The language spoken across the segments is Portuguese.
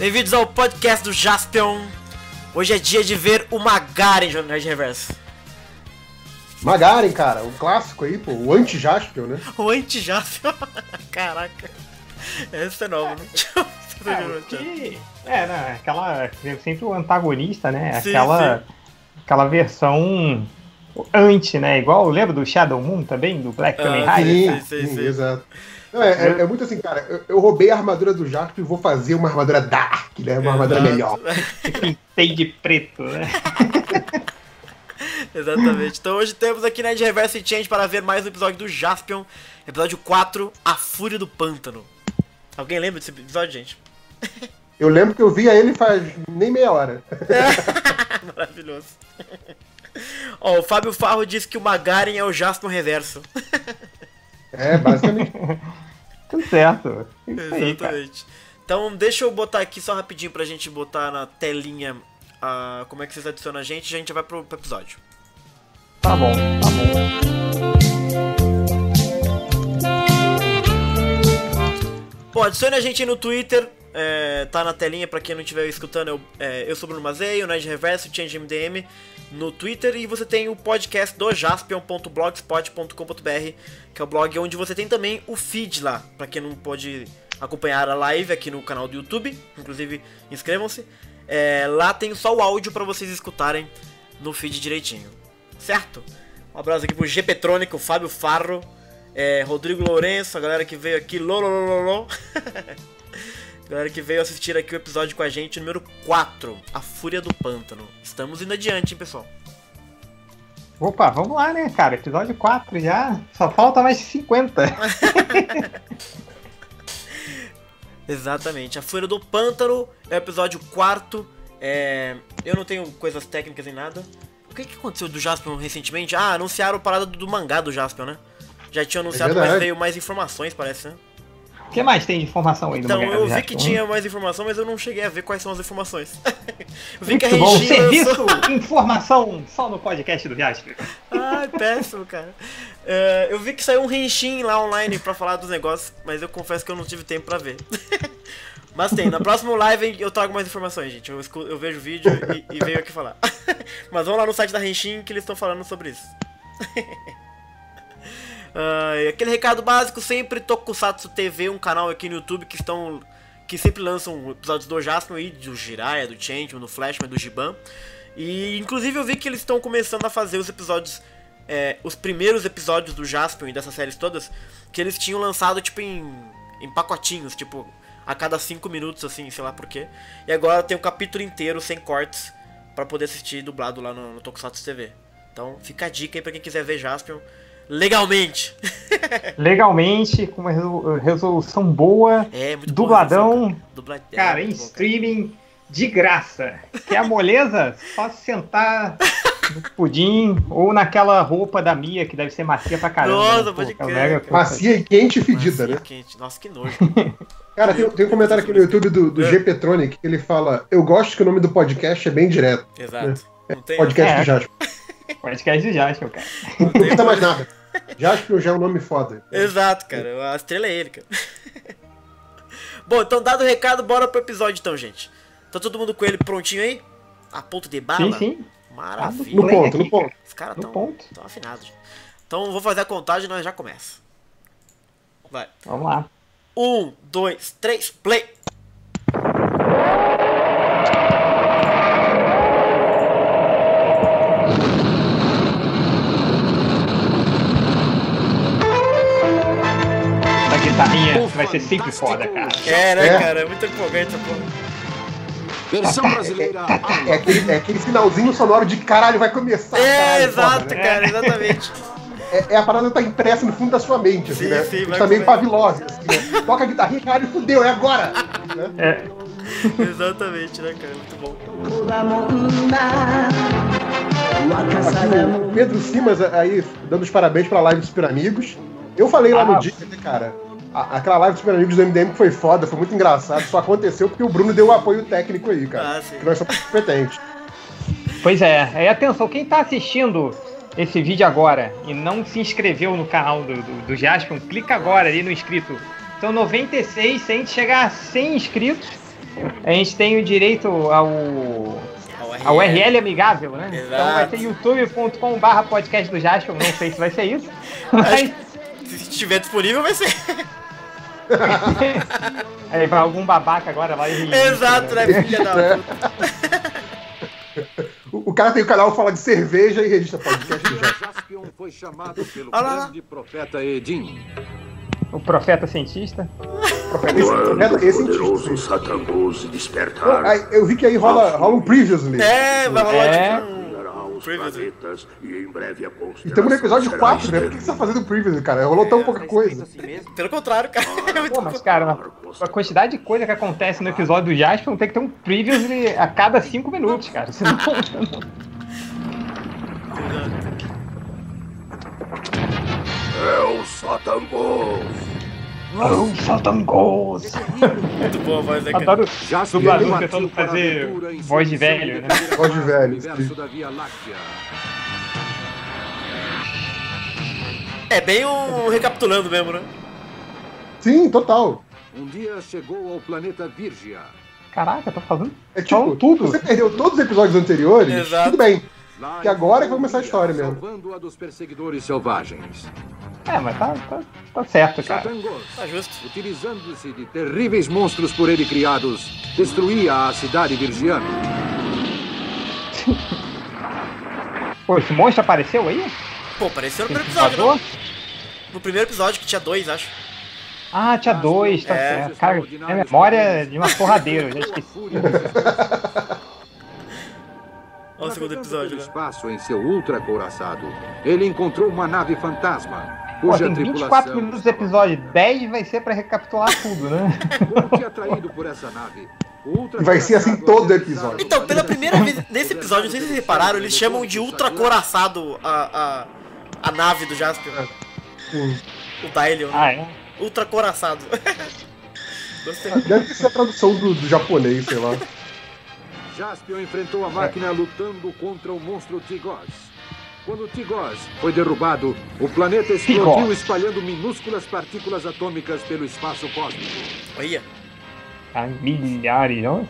Bem-vindos ao podcast do Jaspion. Hoje é dia de ver o Magaren jogando Nerd Reverso. Magaren, cara, um clássico aí, pô, o anti-Jaspion, né? O anti-Jaspion? Caraca, esse é novo, né? Aquela. Sempre o antagonista, né? Sim, aquela versão anti, né? Igual, lembra do Shadow Moon também, do Black Kamen Rider? Sim, exato. Não, é muito assim, cara, eu roubei a armadura do Jaspion e vou fazer uma armadura Dark, né? Uma armadura melhor. Pintei de preto, né? Exatamente. Então hoje temos aqui Nerd Reverso e Change para ver mais um episódio do Jaspion. Episódio 4, A Fúria do Pântano. Alguém lembra desse episódio, gente? Eu lembro que eu via ele faz nem meia hora. Maravilhoso. Ó, o Fábio Farro disse que o Magaren é o Jaspion Reverso. É, basicamente. Tudo certo. Exatamente. Então deixa eu botar aqui só rapidinho pra gente botar na telinha como é que vocês adicionam a gente já vai pro episódio. Tá bom. Bom, adicione a gente aí no Twitter, tá na telinha pra quem não estiver escutando, eu sou o Bruno Mazei, o Nerd Reverso, o Change MDM no Twitter, e você tem o podcast do jaspion.blogspot.com.br, que é o blog onde você tem também o feed lá, pra quem não pode acompanhar a live aqui no canal do YouTube, inclusive inscrevam-se. Lá tem só o áudio pra vocês escutarem no feed direitinho, certo? Um abraço aqui pro GPtronic, o Fábio Farro, Rodrigo Lourenço, a galera que veio aqui, galera que veio assistir aqui o episódio com a gente, número 4, A Fúria do Pântano. Estamos indo adiante, hein, pessoal? Opa, vamos lá, né, cara? Episódio 4 já, só falta mais 50. Exatamente, A Fúria do Pântano é o episódio 4. Eu não tenho coisas técnicas em nada. O que aconteceu do Jaspion recentemente? Anunciaram a parada do mangá do Jaspion, né? Já tinham anunciado, mas veio mais informações, parece, né? O que mais tem de informação aí do mangá? Então, eu vi que tinha mais informação, mas eu não cheguei a ver quais são as informações. Eu vi muito que a bom, Regina serviço, informação só no podcast do Jaspion. Ai, péssimo, cara. Eu vi que saiu um Henshin lá online pra falar dos negócios, mas eu confesso que eu não tive tempo pra ver. Mas tem, na próxima live eu trago mais informações, gente. Eu vejo o vídeo e venho aqui falar. Mas vamos lá no site da Henshin que eles estão falando sobre isso. Aquele recado básico, sempre Tokusatsu TV, um canal aqui no YouTube que sempre lançam episódios do Jaspion e do Jiraiya, do Changeman, do Flashman, do Giban. E inclusive eu vi que eles estão começando a fazer os episódios, os primeiros episódios do Jaspion e dessas séries todas, que eles tinham lançado tipo em pacotinhos, tipo a cada 5 minutos, assim, sei lá porquê. E agora tem um capítulo inteiro sem cortes pra poder assistir dublado lá no Tokusatsu TV. Então fica a dica aí pra quem quiser ver Jaspion legalmente. Legalmente, com uma resolução boa, muito dubladão, boa, cara, em streaming, de graça. Quer a moleza? Só sentar no pudim ou naquela roupa da Mia, que deve ser macia pra caramba. Nossa, pode crer. Macia e quente e fedida, né? Quente. Nossa, que nojo. Cara, tem um comentário aqui no YouTube do GPtronic que ele fala: eu gosto que o nome do podcast é bem direto. Exato. Não tem... Podcast do Jaspion. Podcast do Jaspion, cara. Não custa mais nada. Jaspion já é um nome foda. Exato, cara. A estrela é ele, cara. Bom, então dado o recado, bora pro episódio então, gente. Tá todo mundo com ele prontinho aí? A ponto de bala? Sim. Maravilha. No ponto. Os caras tão afinados. Então vou fazer a contagem e nós já começa. Vai. Vamos lá. 1, 2, 3, play! A guitarrinha vai ser sempre foda, cara. Cara? É muito empolgante essa porra. Versão brasileira. É aquele finalzinho sonoro de caralho, vai começar. Exato, foda, né? cara, exatamente. A parada tá impressa no fundo da sua mente, assim, né? Sim, tá meio Pavlov, assim, né? Toca a guitarrinha, caralho, fudeu, é agora! Né? Exatamente, né, cara? Muito bom. Aqui o Pedro Simas aí dando os parabéns pra live dos Super Amigos. Eu falei lá no dia, né, cara? Aquela live dos Super Amigos do MDM que foi foda, foi muito engraçado. Só aconteceu porque o Bruno deu um apoio técnico aí, cara. Que nós somos competentes. Pois é. Aí atenção, quem tá assistindo esse vídeo agora e não se inscreveu no canal do Jaspion, clica agora ali no inscrito. São 96, se a gente chegar a 100 inscritos, A gente tem o direito ao URL amigável, né? Exato. Então vai ser youtube.com/podcast do Jasper, não sei se vai ser isso. Mas... Se estiver disponível, vai ser. Aí vai algum babaca agora lá e... Exato, né, filha da puta. O cara tem o canal que fala de cerveja e registra podcast do Jasper. Jaspion foi chamado pelo Olha lá. grande profeta Edin. O profeta cientista. Esse Poderoso Satangos despertar. eu vi que aí rola um previously. Vai rolar tipo Dominará os Previously. planetas e em breve a E constelação estamos no episódio será 4, né? Por que externa. você tá fazendo previously, cara? Rolou tão pouca coisa. Pelo contrário, cara. É muito Pô, mas cara, a quantidade de coisa que acontece no episódio do Jasper não tem que ter um previously a cada 5 minutos, cara. Senão... É o Satangos. Oh, Satangos! muito boa a voz, né, cara? Adoro Jaspion dublador partiu tentando para a fazer aventura em voz de sua missão velho, né? defender a Voz de paz velho, no universo sim. da Via Láctea. É bem um recapitulando mesmo, né? Sim, total. Um dia chegou ao planeta Virgia. Caraca, tô falando. É tipo, Falam tudo. você perdeu todos os episódios anteriores, Exato. tudo bem. Lá Que agora é que vai começar a história mesmo. Salvando-a dos perseguidores selvagens. É, mas tá certo, cara. Satangos, Tá justo. utilizando-se de terríveis monstros por ele criados, destruía a cidade virgiana. Pô, esse monstro apareceu aí? Pô, apareceu no primeiro Esse episódio, voador? né? No primeiro episódio, que tinha 2, acho. Ah, tinha 2, tá É, certo. Cara, é memória de uma porradeira, eu já esqueci. Olha o segundo episódio, pelo né? espaço em seu ultra couraçado, ele encontrou uma nave fantasma, Pô, cuja tem 24 minutos de episódio, 10 vai ser pra recapitular tudo, né? Foi atraído por essa nave. O ultra Vai ser assim couraçado todo aterrissado episódio. no Então, pela planeta primeira vez nesse episódio, não sei se vocês repararam, eles chamam de ultra coraçado a nave do Jasper. O Dailion. Ah, é? Ultra coraçado. Gostei. Deve ser a tradução do japonês, sei lá. Jaspion enfrentou a máquina lutando contra o monstro Tigos. Quando Tigos foi derrubado, o planeta explodiu, Tigos. espalhando minúsculas partículas atômicas pelo espaço cósmico. Olha. Tá milhares, não?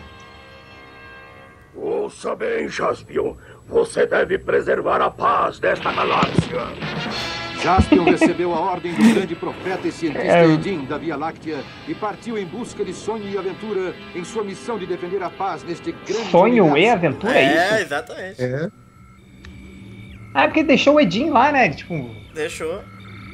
Ouça bem, Jaspion. Você deve preservar a paz desta galáxia. Jaspion recebeu a ordem do grande profeta e cientista É. Edin da Via Láctea e partiu em busca de sonho e aventura em sua missão de defender a paz neste grande Sonho e universo. aventura, é É, isso? exatamente. É. Ah, porque deixou o Edin lá, né? Tipo, Deixou.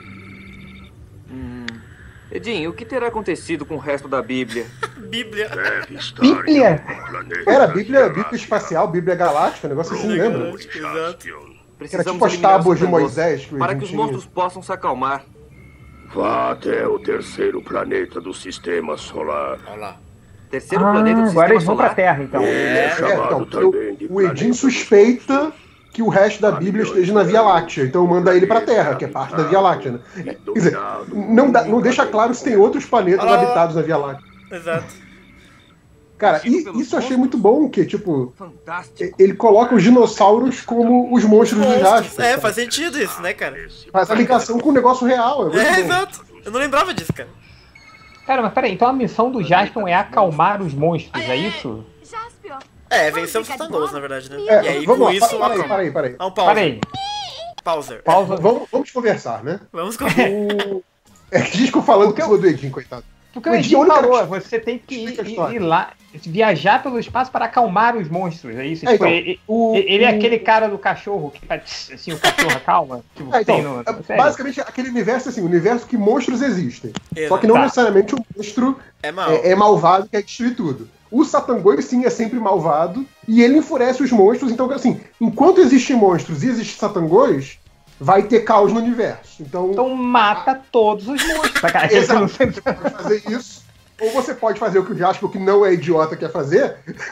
Edin, o que terá acontecido com o resto da Bíblia? Bíblia. Deve estar Bíblia? em algum planeta Era da Bíblia Via Láctea. espacial, Bíblia galáctica, um negócio assim, lembra? Exato. Era Precisamos tipo as eliminar os tábuas de Satangos Moisés que o para Edin que os tinha. monstros possam se acalmar. Vá até o terceiro planeta do sistema solar. Olha lá. Terceiro planeta do agora sistema eles vão pra solar. Terra, então. É chamado Então, também de o Edin planeta suspeita que o resto da Bíblia esteja na Via Láctea, então manda ele pra Terra, que é parte da Via Láctea, né? Quer dizer, não deixa claro se tem outros planetas Ah. habitados na Via Láctea. Exato. Cara, e isso eu achei muito bom, que, tipo, Fantástico. ele coloca os dinossauros como os monstros do Jasper. É, sabe? faz sentido isso, né, cara? Faz a ligação com o negócio real. É muito É, bom. exato. Eu não lembrava disso, cara. Cara, mas peraí, então a missão do Jaspion é acalmar os monstros, é isso? Jaspion, É, venceu os Satangos, na verdade, né? É, E aí, vamos com lá, isso, peraí. Ah, um pausa. Peraí, Pauser. pausa. Vamos conversar, né? Vamos com... É que a gente ficou falando por cima do Edin, coitado. Porque o O Edin Edin é o único falou, cara você tem que explica a história. ir lá, viajar pelo espaço para acalmar os monstros, é isso? É, Tipo, então, ele é aquele cara do cachorro que faz assim, o cachorro acalma, tipo, É, tem então, no série. basicamente, aquele universo, assim, o universo que monstros existem. Exato. Só que não Tá. necessariamente o monstro É mal. é malvado e quer destruir tudo. O Satangos, sim, é sempre malvado e ele enfurece os monstros. Então, assim, enquanto existem monstros e existe Satangos, vai ter caos no universo. Então mata todos os monstros, tá, cara? Exato. Não sei- Você pode fazer isso, ou você pode fazer o que o Jasper, que não é idiota, quer fazer,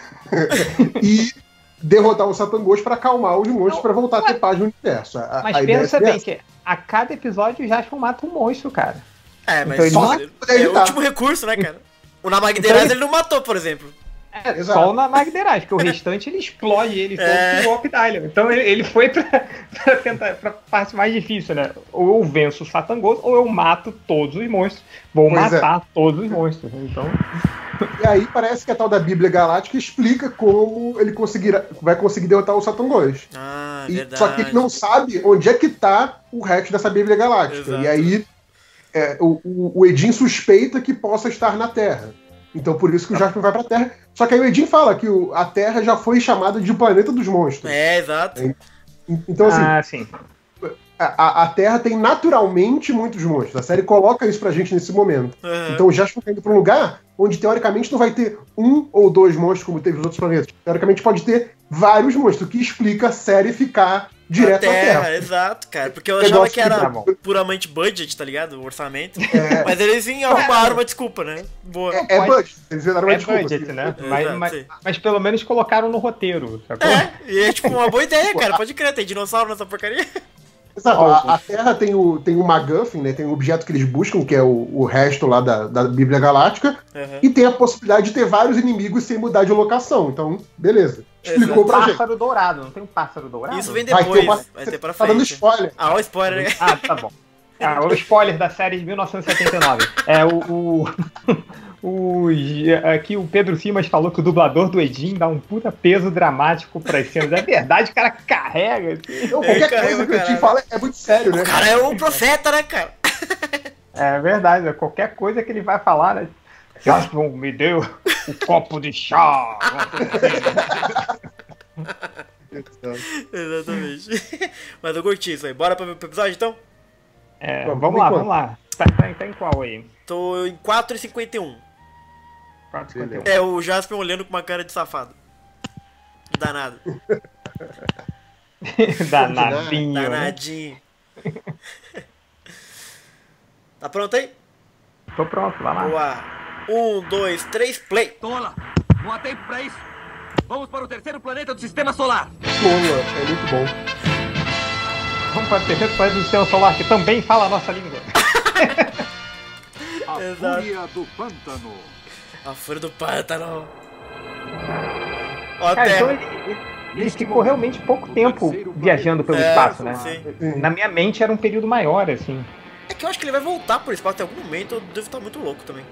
e derrotar o Satangos pra acalmar os monstros pra voltar a ter paz no universo. Mas a ideia pensa seria bem que a cada episódio o Jaspion mata um monstro, cara. É, Então mas ele só não- é o último recurso, né, cara? O Namagderaz ele não matou, por exemplo. É, Exato. só o Namagderaz, porque o restante ele explode ele todo É. com o Golpe Dylion. Então ele foi pra tentar, pra parte mais difícil, né? Ou eu venço o Satangos, ou eu mato todos os monstros. Vou Pois é. matar todos os monstros. Então, E aí parece que a tal da Bíblia Galáctica explica como ele vai conseguir derrotar o Satan Ghost. Verdade. Só que ele não sabe onde é que tá o resto dessa Bíblia Galáctica. Exato. E aí o Edin suspeita que possa estar na Terra. Então por isso que o Jaspion vai pra Terra. Só que aí o Edin fala que a Terra já foi chamada de planeta dos monstros. Exato. Então assim, sim. a Terra tem naturalmente muitos monstros. A série coloca isso pra gente nesse momento. Uhum. Então o Jaspion tá indo pra um lugar onde teoricamente não vai ter um ou dois monstros como teve nos outros planetas. Teoricamente pode ter vários monstros, o que explica a série ficar direto na Terra. Exato, cara. Porque eu achava que era puramente budget, tá ligado? O orçamento. Mas eles arrumaram uma desculpa, né? Boa. Budget. Eles deram uma desculpa. Budget, né? Exato, mas pelo menos colocaram no roteiro, sacou? E é tipo uma boa ideia, cara. Pode crer, tem dinossauro nessa porcaria. Exato, a Terra tem o MacGuffin, né? Tem um objeto que eles buscam, que é o resto lá da Bíblia Galáctica, e tem a possibilidade de ter vários inimigos sem mudar de locação. Então, beleza. Explicou pra gente. Pássaro dourado, não tem um pássaro dourado? Isso vem depois, vai ter pra frente. Tá dando spoiler. O spoiler, né? Tá bom. O spoiler da série de 1979. Aqui o Pedro Simas falou que o dublador do Edin dá um puta peso dramático pras cenas. É verdade, o cara carrega. Assim. Qualquer coisa que o Edin fala é muito sério, né? O cara é um profeta, né, cara? É verdade, qualquer coisa que ele vai falar, né? Jaspion me deu o copo de chá. Exatamente. Mas eu curti isso aí. Bora pro episódio, então? Vamos lá. Tá em qual aí? Tô em 4h51. 4h51. É o Jaspion olhando com uma cara de safado. Danado. Danadinho. Tá pronto aí? Tô pronto, vai lá. Boa. 1, 2, 3, play. Tola, não há tempo pra isso. Vamos para o terceiro planeta do Sistema Solar. Boa, é muito bom. Vamos para o terceiro planeta do Sistema Solar, que também fala a nossa língua. A Fúria do Pântano. A Fúria do Pântano. Cara, então ele ficou realmente pouco tempo viajando pelo espaço, né? Sim. Na minha mente era um período maior, assim. É que eu acho que ele vai voltar por espaço em algum momento, eu devo estar muito louco também.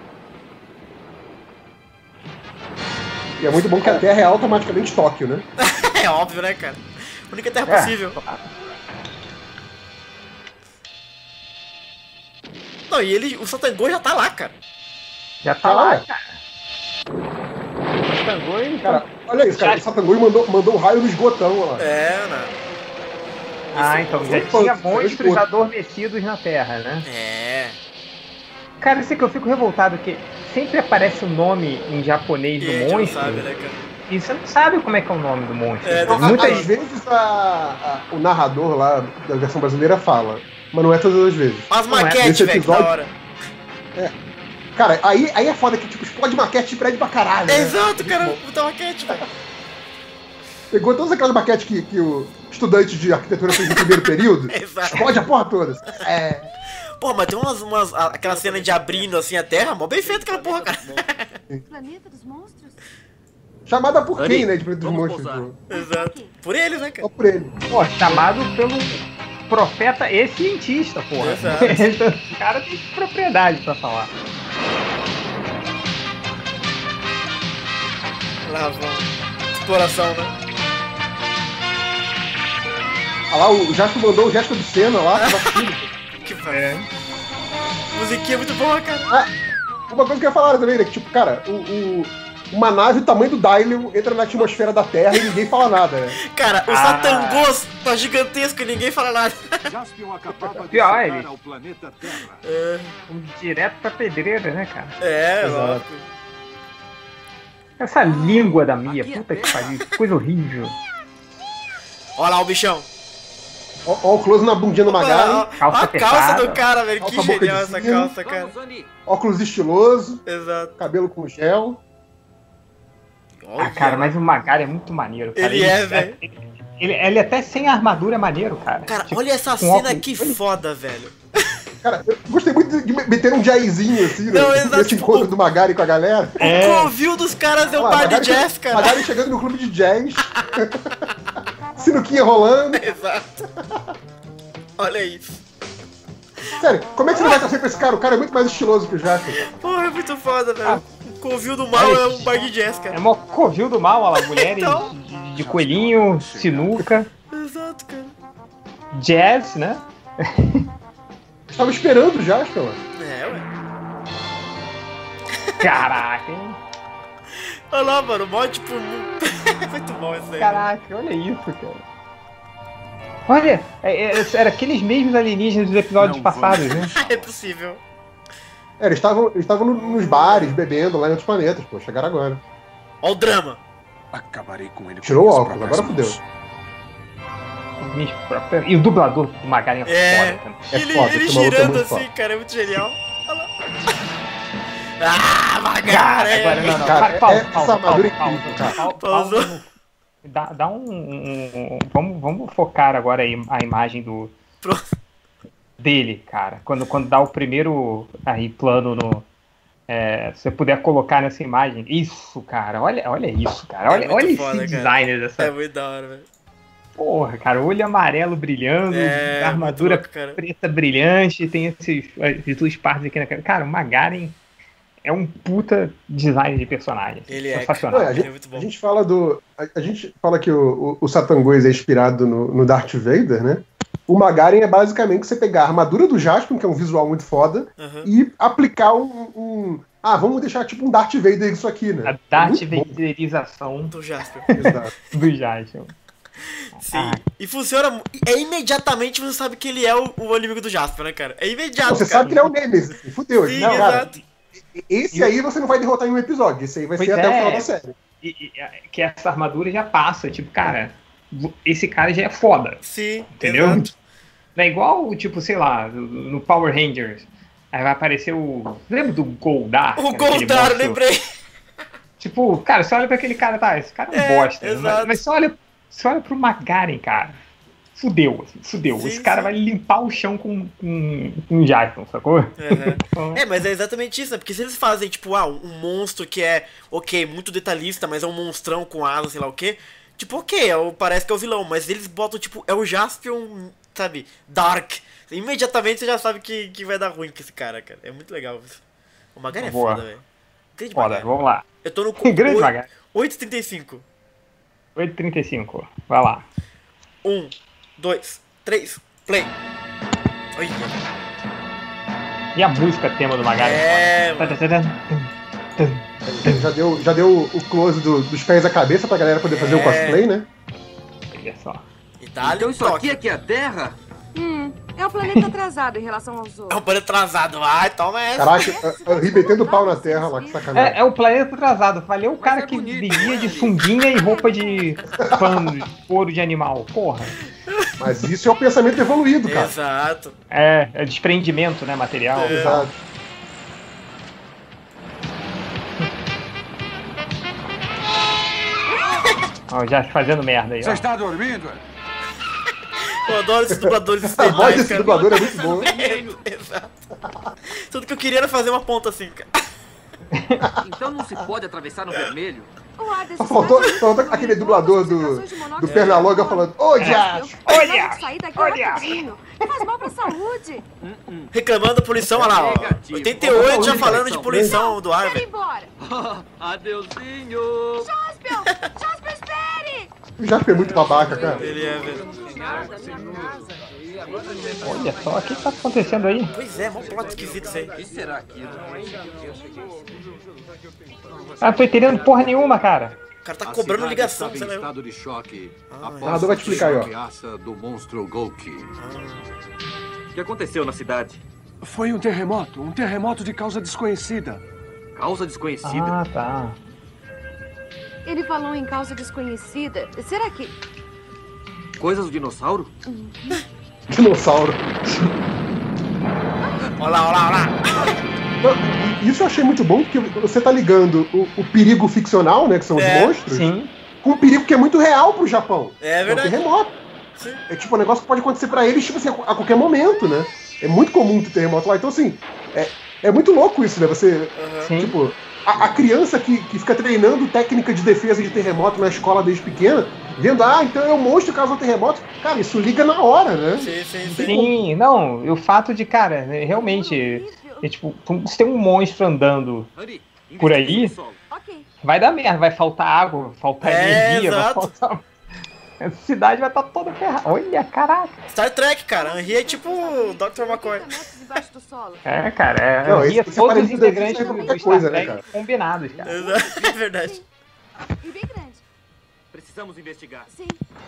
E é muito bom que a Terra é automaticamente Tóquio, né? É óbvio, né, cara? A única Terra possível. Não, e o Satan Ghost já tá lá, cara. Já tá lá, cara. O Satan Ghost, cara, olha isso, cara. O Satan Ghost mandou um raio no esgotão, ó lá. Então já tinha monstros adormecidos na Terra, né? Cara, isso é que eu fico revoltado, que sempre aparece o nome em japonês do monstro. Não sabe, né, cara? E você não sabe como é que é o nome do monstro. Muitas vezes o narrador lá da versão brasileira fala, mas não é todas as vezes. As maquetes, velho, da hora. Cara, aí é foda que tipo, explode maquete de prédio pra caralho. Né? Exato, cara, puta maquete, velho. Pegou todas aquelas maquetes que o estudante de arquitetura fez no primeiro período. Exato. Explode a porra toda. Pô, mas tem aquela cena de abrindo assim a terra, mó bem feito aquela porra, cara. Planeta dos monstros? Chamada por quem, né, de Planeta dos Monstros? Exato. Por eles, né, cara? Só por ele. Pô, chamado pelo profeta e cientista, porra. Exato. O cara tem propriedade pra falar. Lá vamos. Exploração, né? Olha lá, o Jasper mandou o gesto obsceno lá. Que velho. Musiquinha muito boa, cara. Uma coisa que eu ia falar também, né? Que tipo, cara, uma nave do tamanho do Dylion entra na atmosfera da Terra e ninguém fala nada, né? Cara, o Satan Ghost tá gigantesco e ninguém fala nada. Jaspion acabava de Pior, chegar ao planeta Terra. Direto pra pedreira, né, cara? Lógico. Essa língua da Mia, puta que pariu, que coisa horrível. Olha lá o bichão. Ó o close na bundinha do Magari. A calça do cara, velho. Que genial essa calça, cara. Óculos estiloso. Exato. Cabelo com gel. Cara, mas o Magari é muito maneiro, cara. Ele é, velho. Ele até sem armadura é maneiro, cara. Cara, tipo, olha essa cena que foda, velho. Cara, eu gostei muito de meter um jazzinho assim, não, né? Nesse encontro do Magari com a galera. O covil dos caras é um bar de jazz, cara. Magari chegando no clube de jazz. Sinuquinha rolando. Exato. Olha isso. Sério, como é que você não vai torcer pra esse cara? O cara é muito mais estiloso que o Jasper. Porra, é muito foda, velho. Covil do Mal é um bar de jazz, cara. É uma covil do mal, olha lá, mulheres Então. de coelhinho, sinuca, Exato, cara. jazz, né? Estava esperando já, acho que ela. É, ué. Caraca, hein? Olha lá, mano, mó tipo. Muito bom isso aí. Caraca, olha isso, cara. Olha, era aqueles mesmos alienígenas dos episódios passados, né? É possível. Eles estavam nos bares, bebendo lá em outros planetas, pô. Chegaram agora. Olha o drama. Acabarei com ele. Tirou com o minhas óculos, próprias agora mãos. fudeu. E o dublador do Magaren é foda, cara. Ele, foda, ele esse maluco é girando muito assim, foda. cara, é muito genial. Olha lá. Ah, Magaren! Agora não. Cara, Pausa, essa armadura é incrível, cara. Pausou. Dá vamos focar agora aí a imagem Pronto. dele, cara. Quando dá o primeiro aí plano no... se você puder colocar nessa imagem. Isso, cara. Olha isso, cara. muito Olha foda, esse cara. designer dessa... É muito da hora, velho. Porra, cara. Olho amarelo brilhando, É, armadura muito louco, cara. preta brilhante, tem essas duas partes aqui na cara. Cara, o Magaren é um puta design de personagem. Ele é, sensacional. Não, Ele é muito bom. A gente fala a gente fala que o Satangos é inspirado no Darth Vader, né? O Magaren é basicamente você pegar a armadura do Jaspion, que é um visual muito foda, Uhum. e aplicar vamos deixar tipo um Darth Vader isso aqui, né? A Darth É muito bom. Vaderização Do Jasper. Exato. do Jaspion. Sim. E funciona. Imediatamente você sabe que ele é o inimigo do Jasper, né, cara? É imediato. Você cara. sabe que ele é o Nemesis, assim, fudeu. Sim, Não, cara, exato. esse aí você não vai derrotar em um episódio, esse aí vai Pois ser até o é. final da série. Que essa armadura já passa. Tipo, cara, esse cara já é foda. Sim, Entendeu? exato. Não é igual, tipo, sei lá, no Power Rangers. Aí vai aparecer o... Lembra do Goldar? O Aquele Goldar, monstro? lembrei. Tipo, cara, você olha pra aquele cara, tá, esse cara é um bosta. exato. Mas você olha pro Magaren, cara. Fudeu, assim, fudeu. Sim, Esse cara sim. vai limpar o chão com um Jaspion, sacou? Uhum. Mas é exatamente isso, né? Porque se eles fazem, tipo, um monstro que é, ok, muito detalhista, mas é um monstrão com asa, sei lá o quê. Tipo, ok, parece que é o vilão, mas eles botam, tipo, é o Jaspion, sabe, Dark. Imediatamente você já sabe que vai dar ruim com esse cara. É muito legal isso. O Magaren é Boa. foda, velho. Grande Foda, Magaren. vamos lá. Eu tô no Grande Magaren. 8,35. 8h35, vai lá. 1, 2, 3, play. Olha. E a música tema do Magaren? É, Tá, mano. tá, tá, tá. Já deu o close dos pés à cabeça pra galera poder fazer o cosplay, né? Olha só. E dá Então isso aqui é que é a Terra? É o planeta atrasado em relação aos É outros. um planeta atrasado. Ai, toma essa. Caraca, eu ri metendo o pau na terra lá, que sacanagem. É o planeta atrasado. Valeu o cara é que bonito, vivia de né? sunguinha e roupa de pano, de couro de animal. Porra. Mas isso é o pensamento evoluído, cara. Exato. É desprendimento, né, material. É. Exato. Ó, já fazendo merda aí, Você ó. está dormindo? Eu adoro esses dubladores A voz estetais, desse cara. dublador é muito boa. Exato. Tudo que eu queria era fazer uma ponta assim, cara. Então não se pode atravessar no vermelho? O ar desses Só faltou gases- aquele dublador do Pernalonga falando: Ô, Dias! Olha! Vamos sair daqui Olha! rapidinho. Faz mal pra saúde. Reclamando da poluição, olha lá, ó. Negativo. 88 já falando de poluição do ar, Quero ir velho. embora. Adeusinho! Jaspion! Jaspion, espere! O Jasper é muito babaca, cara. Ele é, velho. Olha só, o que tá acontecendo aí? Pois é, mó plot esquisito isso aí. O que será aquilo? Ah, não tô entendendo porra nenhuma, cara. O cara tá cobrando ligação, estava sei em lá. estado de choque após narrador vai te explicar aí, ó. a ameaça do monstro Golki. O que aconteceu na cidade? Foi um terremoto de causa desconhecida. Causa desconhecida? Ah, tá. Ele falou em causa desconhecida. Será que... Coisas do dinossauro? Dinossauro. Olha lá, olha lá, olha lá. Não, isso eu achei muito bom, porque você tá ligando o perigo ficcional, né, que são os monstros, Sim. com um perigo que é muito real pro Japão. É É um verdade. terremoto. Sim. É tipo um negócio que pode acontecer pra eles, tipo assim, a qualquer momento, né? É muito comum ter terremoto lá. Então, assim, é muito louco isso, né? Você, Sim. tipo, a criança que fica treinando técnica de defesa de terremoto na escola desde pequena, vendo, então é um monstro que causa terremoto. Cara, isso liga na hora, né? Sim, sim, sim. Sim, não, e o fato de, cara, realmente, tipo, se tem um monstro andando por aí, Ok. vai dar merda, vai faltar água, vai faltar energia, vai exato. faltar... Essa cidade vai estar toda ferrada. Olha, caraca. Star Trek, cara. Henry é tipo o Dr. McCoy. 30 metros embaixo do solo. É, cara, Não, ia esse todos os parecido aí integrantes serve do muita Star coisa, né, Trek cara? combinados, cara. Exato, é verdade. Sim. E bem grande. Precisamos investigar. Sim.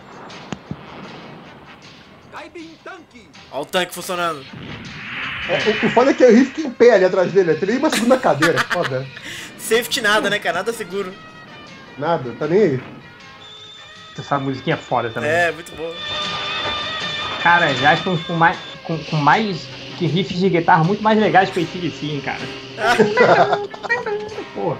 Gaibin Tanque! Olha o tanque funcionando. O foda é que o Henry fica em pé ali atrás dele. Tem nem uma segunda cadeira, foda. Safety nada, né, cara? Nada seguro. Nada, tá nem aí. Essa musiquinha é foda também. É, muito bom. Cara, já acho com mais que riffs de guitarra muito mais legais que o ACDC, hein, cara. Porra.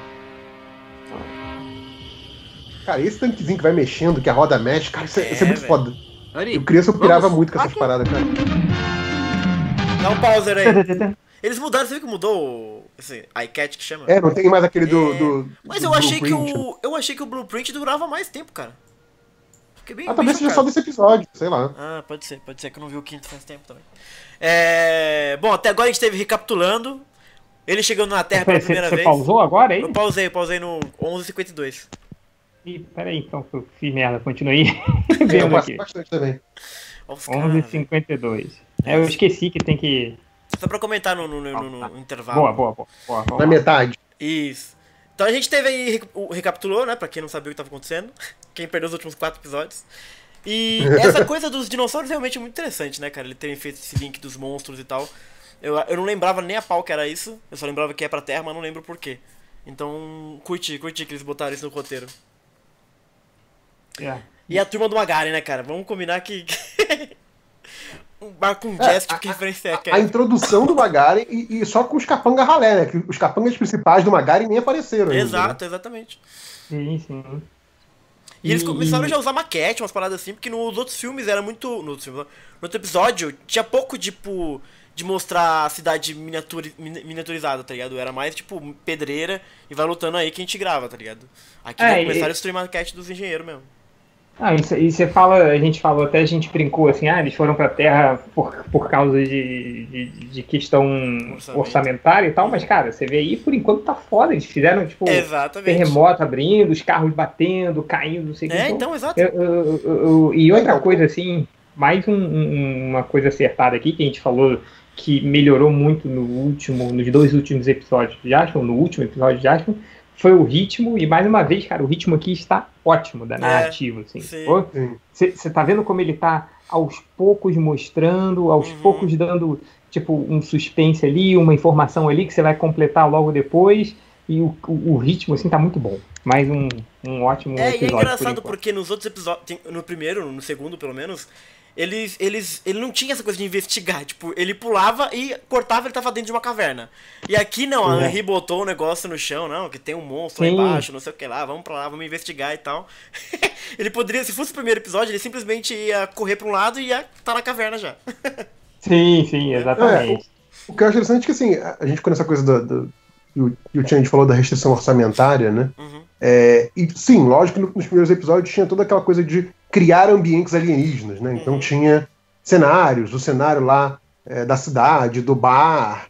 Cara, esse tanquezinho que vai mexendo, que a roda mexe, cara, isso é muito velho. foda. Ari, Eu criança eu pirava vamos. muito com essas paradas, cara. Dá um pauser aí. Eles mudaram, você viu que mudou esse iCat que chama? É, não tem mais aquele do Mas do eu achei que Blueprint. eu achei que o Blueprint durava mais tempo, cara. Fiquei bem, Ah, talvez bem seja só chocado. desse episódio, sei lá. Ah, pode ser que eu não vi o quinto faz tempo também. Bom, até agora a gente teve recapitulando. Ele chegando na Terra pela primeira Você vez. pausou agora aí? Eu pausei no 11:52. Ih, peraí, então, que eu fiz merda, continue Eu vendo passo aqui. bastante também. Olha os caras, velho. 11h52. Eu esqueci que tem que... Só pra comentar no intervalo. Boa. Vamos Na lá. metade. Isso. Então a gente teve aí, recapitulou, né? Pra quem não sabia o que tava acontecendo. Quem perdeu os últimos 4 episódios. E essa coisa dos dinossauros realmente é muito interessante, né, cara? Ele terem feito esse link dos monstros e tal. Eu não lembrava nem a pau que era isso. Eu só lembrava que é pra Terra, mas não lembro por quê. Então, curti que eles botaram isso no roteiro. É. E a turma do Magari, né, cara? Vamos combinar que... um barco com jazz, tipo, que referência é? A introdução do Magaren e só com os capanga ralé, né? Que os capangas principais do Magaren nem apareceram ainda, né? Exato, exatamente. Sim. E eles começaram já a usar maquete, umas paradas assim, porque nos outros filmes era muito... No outro episódio, tinha pouco, tipo, de mostrar a cidade miniaturizada, tá ligado? Era mais, tipo, pedreira e vai lutando aí que a gente grava, tá ligado? Aqui já começaram a destruir maquete dos engenheiros mesmo. Ah, e você fala, a gente falou, até a gente brincou assim, eles foram pra Terra por causa de questão orçamentária e tal, mas cara, você vê aí, por enquanto tá foda, eles fizeram tipo Exatamente. terremoto abrindo, os carros batendo, caindo, não sei o que. Então, exato. E outra coisa assim, mais uma coisa acertada aqui, que a gente falou que melhorou muito nos 2 últimos episódios de Ashman, no último episódio de Ashman, foi o ritmo, e mais uma vez, cara, o ritmo aqui está ótimo da narrativa, assim. Você tá vendo como ele tá aos poucos mostrando, aos poucos dando, tipo, um suspense ali, uma informação ali que você vai completar logo depois, e o ritmo, assim, tá muito bom. Mais um ótimo episódio. E é engraçado porque nos outros episódios, no primeiro, no segundo pelo menos, ele não tinha essa coisa de investigar, tipo, ele pulava e cortava, ele tava dentro de uma caverna. E aqui não, a Henry botou o negócio no chão, não, que tem um monstro lá embaixo, não sei o que lá, vamos pra lá, vamos investigar e tal. Ele poderia, se fosse o primeiro episódio, ele simplesmente ia correr pra um lado e ia estar na caverna já. Sim, exatamente. O que eu acho interessante é que, assim, a gente conhece essa coisa e o Change falou da restrição orçamentária, né? E sim, lógico que nos primeiros episódios tinha toda aquela coisa de criar ambientes alienígenas, né? Então tinha cenários, o cenário lá da cidade, do bar,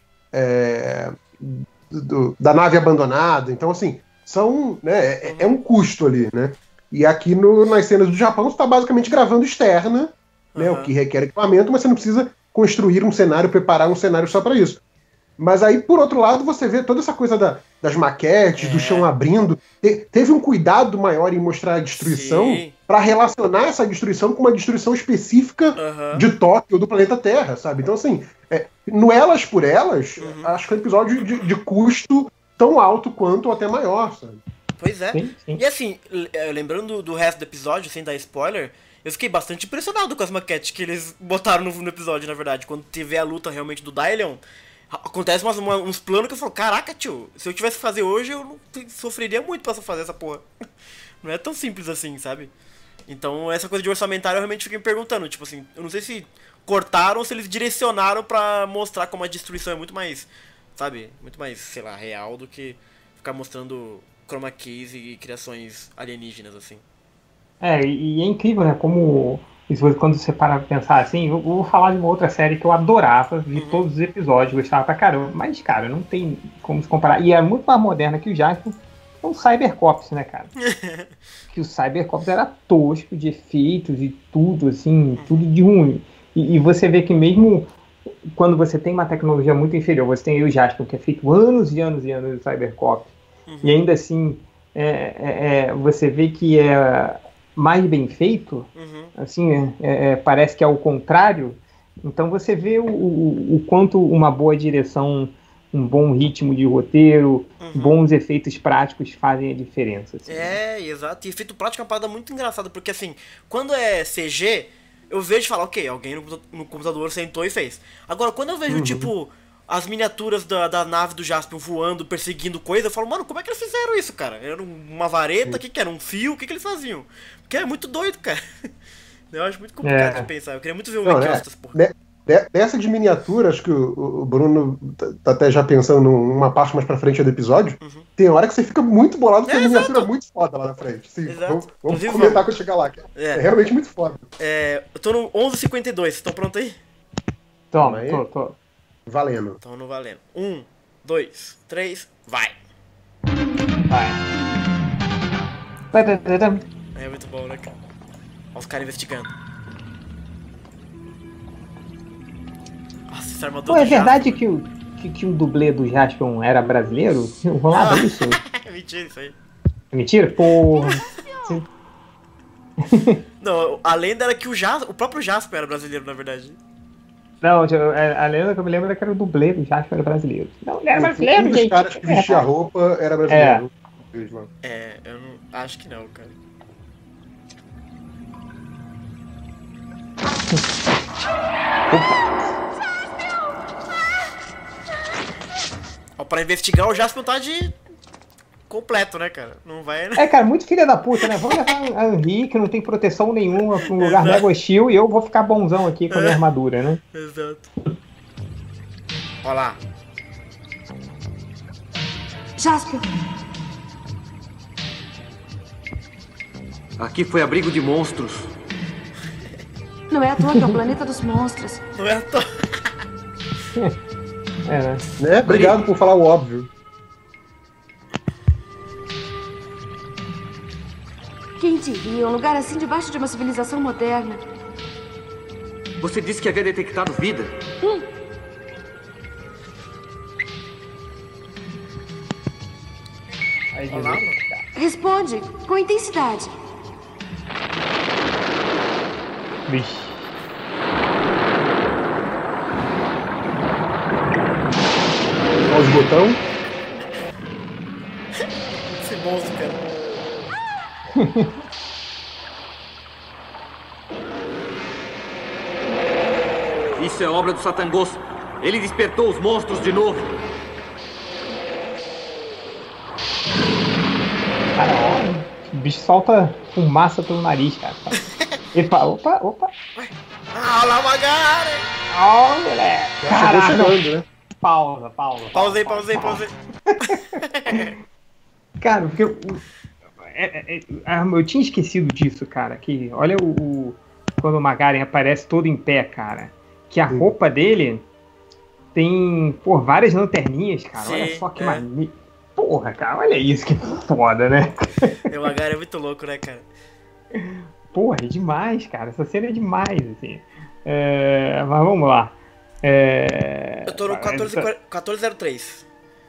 da nave abandonada. Então, assim, né, é um custo ali, né? E aqui nas cenas do Japão você está basicamente gravando externa, né? O que requer equipamento, mas você não precisa construir um cenário, preparar um cenário só para isso. Mas aí, por outro lado, você vê toda essa coisa das maquetes, do chão abrindo. Teve um cuidado maior em mostrar a destruição para relacionar essa destruição com uma destruição específica de Tóquio, do planeta Terra, sabe? Então, assim, no Elas por Elas, acho que é um episódio de custo tão alto quanto ou até maior, sabe? Pois é. Sim. E assim, lembrando do resto do episódio, sem dar spoiler, eu fiquei bastante impressionado com as maquetes que eles botaram no episódio, na verdade. Quando teve a luta realmente do Dylion, acontece uns planos que eu falo, caraca, tio, se eu tivesse que fazer hoje, eu não sofreria muito pra fazer essa porra. Não é tão simples assim, sabe? Então, essa coisa de orçamentário, eu realmente fiquei me perguntando, tipo assim, eu não sei se cortaram ou se eles direcionaram pra mostrar como a destruição é muito mais, sabe, muito mais, sei lá, real do que ficar mostrando chroma keys e criações alienígenas, assim. E é incrível, né, como E quando você para pra pensar assim, eu vou falar de uma outra série que eu adorava, vi todos os episódios, gostava pra caramba. Mas, cara, não tem como se comparar. E é muito mais moderna que o Jaspion. É o Cybercops, né, cara? Que o Cybercops era tosco de efeitos e tudo, assim, tudo de ruim. E você vê que mesmo quando você tem uma tecnologia muito inferior, você tem aí o Jaspion, que é feito anos e anos e anos de Cybercops, e ainda assim você vê que é mais bem feito, assim, parece que é o contrário. Então você vê o quanto uma boa direção, um bom ritmo de roteiro, bons efeitos práticos fazem a diferença. Assim. Exato. E efeito prático é uma parada muito engraçada, porque assim, quando é CG, eu vejo e falo, ok, alguém no computador sentou e fez. Agora, quando eu vejo, tipo, as miniaturas da nave do Jaspion voando, perseguindo coisa, eu falo, mano, como é que eles fizeram isso, cara? Era uma vareta? O que era? Um fio? O que eles faziam? Porque é muito doido, cara. Eu acho muito complicado de pensar. Eu queria muito ver o make-off dessas porra. Dessa de miniatura, acho que o Bruno tá até já pensando numa parte mais pra frente do episódio. Tem hora que você fica muito bolado porque a miniatura é muito foda lá na frente. Sim, vamos comentar quando chegar lá. É realmente muito foda. Eu tô no 11:52, vocês estão prontos aí? Toma, tô. Valendo. Então no valendo. 1, 2, 3, vai! É muito bom, né, cara? Olha os caras investigando. Nossa, essa armadura. Pô, é verdade que o dublê do Jaspion era brasileiro? Rolava isso? Mentira isso aí. Mentira? Porra. Não, a lenda era que o próprio Jaspion era brasileiro, na verdade. Não, a lenda que eu me lembro é que era o dublê do Jaspion era brasileiro. Não, ele era brasileiro, gente. Um dos caras que vestia a roupa era brasileiro. Eu não acho que não, cara. Ó, pra investigar o Jaspion tá de completo, né, cara? Não vai, né? Cara, muito filha da puta, né? Vamos levar a Henri, que não tem proteção nenhuma, pra um lugar mega hostil, e eu vou ficar bonzão aqui com a minha armadura, né? Exato. Olha lá. Jaspion. Aqui foi abrigo de monstros. Não é à toa que é o planeta dos monstros. Não é à toa. Né? Obrigado por falar o óbvio. Quem diria? Um lugar assim debaixo de uma civilização moderna. Você disse que havia detectado vida? Olá, responde com intensidade. Vixe. Olha os botões. Esse monstro, cara. Isso é obra do Satangos. Ele despertou os monstros de novo. Cara, ó, o bicho solta fumaça pelo nariz, cara. Epa, opa. Olha lá, Magari! Ó, moleque. Caraca, chegando, né? Pausa. Pausei. Cara, porque eu tinha esquecido disso, cara. Que olha quando o Magaren aparece todo em pé, cara. Que a roupa dele tem, várias lanterninhas, cara. Sim, olha só que maneiro. Porra, cara, olha isso, que foda, né? O Magari é muito louco, né, cara? Porra, é demais, cara. Essa cena é demais, assim. Mas vamos lá. Eu tô no 1403.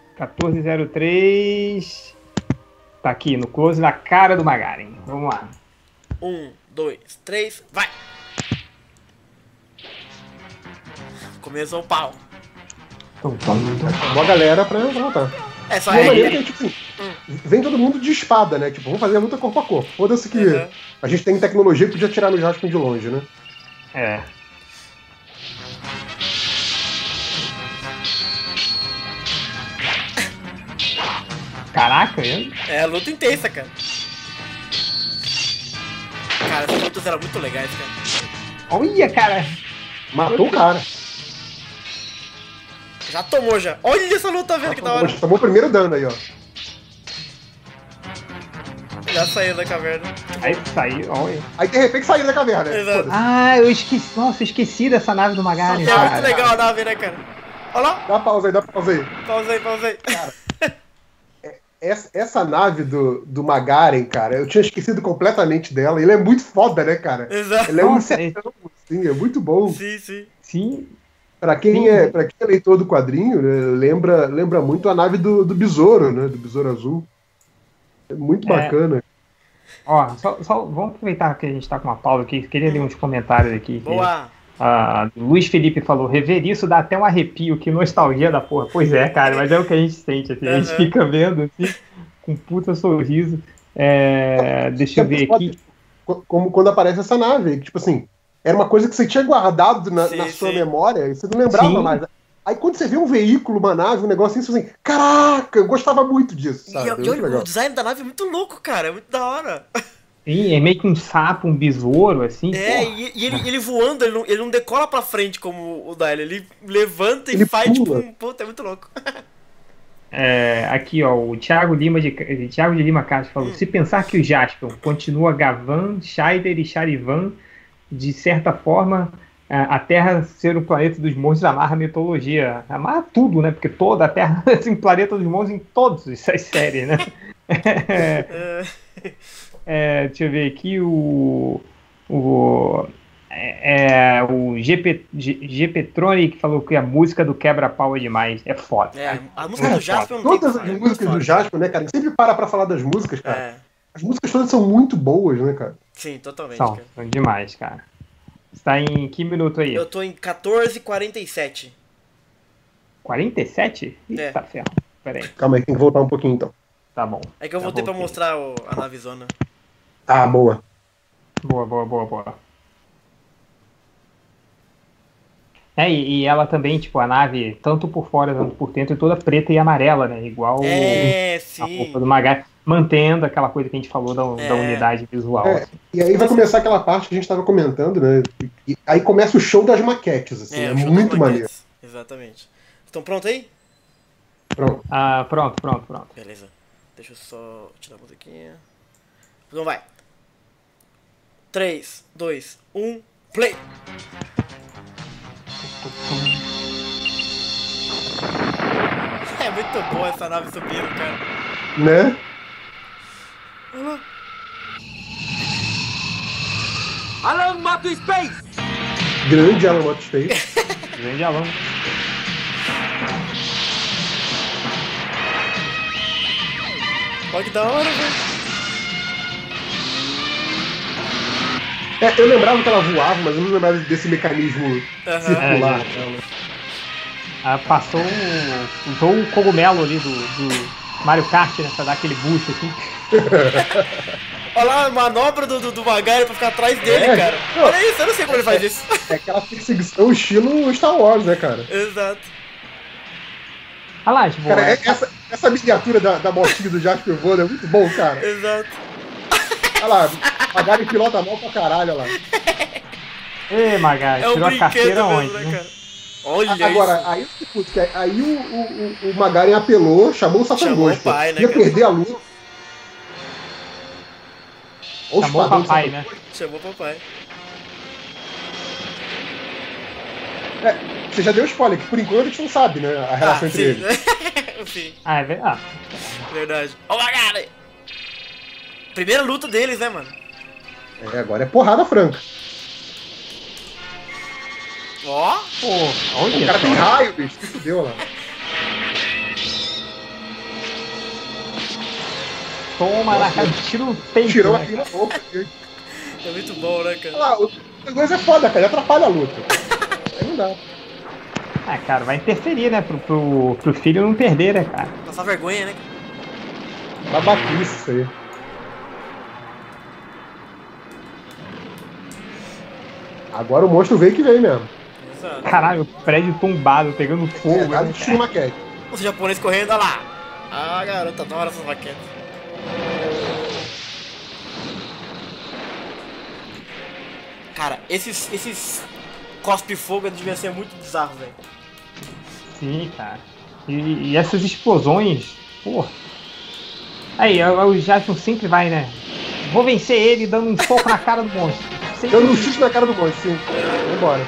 1403. Tá aqui, no close na cara do Magaren. Vamos lá. 1, 2, 3, vai! Começou o pau. Boa galera pra voltar. Só a maneira que, tipo, vem todo mundo de espada, né? Tipo, vamos fazer a luta corpo a corpo. Foda-se que a gente tem tecnologia que podia tirar no Jaspion de longe, né? Caraca, é luta intensa, cara. Cara, essas lutas eram muito legais, cara. Olha, cara. Matou o cara. Já tomou, já. Olha essa luta, velho, que da hora. Tomou o primeiro dano aí, ó. Já saiu da caverna. Aí saiu, olha. Aí de repente saiu da caverna. Né? Exato. Foda-se. Ah, eu esqueci. Nossa, eu esqueci dessa nave do Magaren, É cara. muito legal a nave, né, cara? Olha lá. Dá pausa aí. Pausa aí. Essa nave do Magaren, cara, eu tinha esquecido completamente dela. Ele é muito foda, né, cara? Exato. Ele é um Nossa, insetão, assim, é muito bom. Sim. Sim. Pra quem é leitor do quadrinho, né, lembra muito a nave do Besouro, né? Do Besouro Azul. É muito bacana. Ó, só vamos aproveitar que a gente tá com uma pausa aqui. Queria ler uns comentários aqui. Boa. Luiz Felipe falou: rever isso dá até um arrepio, que nostalgia da porra. Pois é, cara, mas é o que a gente sente, assim, a gente fica vendo assim, com um puta sorriso. Deixa eu ver aqui. Como quando aparece essa nave, que, tipo assim, era uma coisa que você tinha guardado na sua memória e você não lembrava mais. Aí quando você vê um veículo, uma nave, um negócio assim, caraca, eu gostava muito disso, sabe? E olha, o design da nave é muito louco, cara, é muito da hora. Sim, é meio que um sapo, um besouro, assim. E ele voando, ele não decola pra frente como o Daily, ele levanta e ele faz pula. tipo puta, é muito louco. Aqui, ó, o Thiago de Lima Castro falou: se pensar que o Jaspion continua Gavan, Scheider e Charivan, de certa forma, a Terra ser o planeta dos monstros amarra a mitologia. Amarra tudo, né? Porque toda a Terra é um planeta dos monstros em todas essas séries, né? Deixa eu ver aqui o GPtronic falou que a música do Quebra-Pau é demais. É foda. A música do Jaspion não tem todas as músicas do Jaspion, né, cara? Sempre pra falar das músicas, cara. As músicas todas são muito boas, né, cara? Sim, totalmente. São demais, cara. Você tá em que minuto aí? Eu tô em 14:47. 47? Eita ferro. Pera aí. Calma aí, tem que voltar um pouquinho então. Tá bom. É que eu voltei pra mostrar a navezona. Ah, boa. Boa. E ela também, tipo, a nave, tanto por fora quanto por dentro, é toda preta e amarela, né? Igual a roupa do Magaren, mantendo aquela coisa que a gente falou da unidade visual. Assim. E aí vai começar aquela parte que a gente tava comentando, né? E aí começa o show das maquetes, assim. É muito maneiro. Exatamente. Estão prontos aí? Pronto. Pronto. Beleza. Deixa eu só tirar a musiquinha. Então vai. 3, 2, 1, play! É muito boa essa nave subindo, cara. Né? Olha lá. Alan Mato Space! Grande Alan Mato Space. Grande Alan. Olha que da hora, velho. Eu lembrava que ela voava, mas eu não lembrava desse mecanismo circular. Usou o cogumelo ali do Mario Kart, né? Pra dar aquele boost assim. Olha lá a manobra do Magaren pra ficar atrás dele, cara. Olha isso, eu não sei como ele faz isso. É aquela perseguição estilo Star Wars, né, cara? Exato. Olha lá, tipo, cara, essa miniatura da motinha do Jasper Voando é muito bom, cara. Exato. Olha lá, Magaren pilota mal pra caralho, olha lá. Ei, Magaren, tirou a carteira onde? Né, cara? Olha agora, isso. Aí o Magaren apelou, chamou o Satangosto. Chamou o pai, né, ia cara? perder a luz. Chamou o papai, né? Chamou o papai. Você já deu spoiler, que por enquanto a gente não sabe, né? A relação entre eles. Sim. É verdade. Verdade. Ó, Magaren! Primeira luta deles, né, mano? Agora é porrada franca. Ó! Olha o cara tem raio, bicho, que fudeu lá. Toma na cara, tira o peito. Tirou né, aqui na boca. É muito bom, né, cara? Olha lá, o negócio é foda, cara, ele atrapalha a luta. Aí não dá. Cara, vai interferir, né? Pro filho não perder, né, cara? Passar vergonha, né? Babaquice isso aí. Agora o monstro veio que veio mesmo. Exato. Caralho, o prédio tombado, pegando fogo. Nada de estilo maquete. Os japoneses correndo, olha lá. Ah, garota, adoro essas maquetes. Cara, esses cospe-fogo devia ser muito bizarro, velho. Sim, cara. E essas explosões, porra. Aí, o Jaspion sempre vai, né? Vou vencer ele dando um soco na cara do monstro. Sempre... Dando um chute na cara do monstro, sim. Vambora.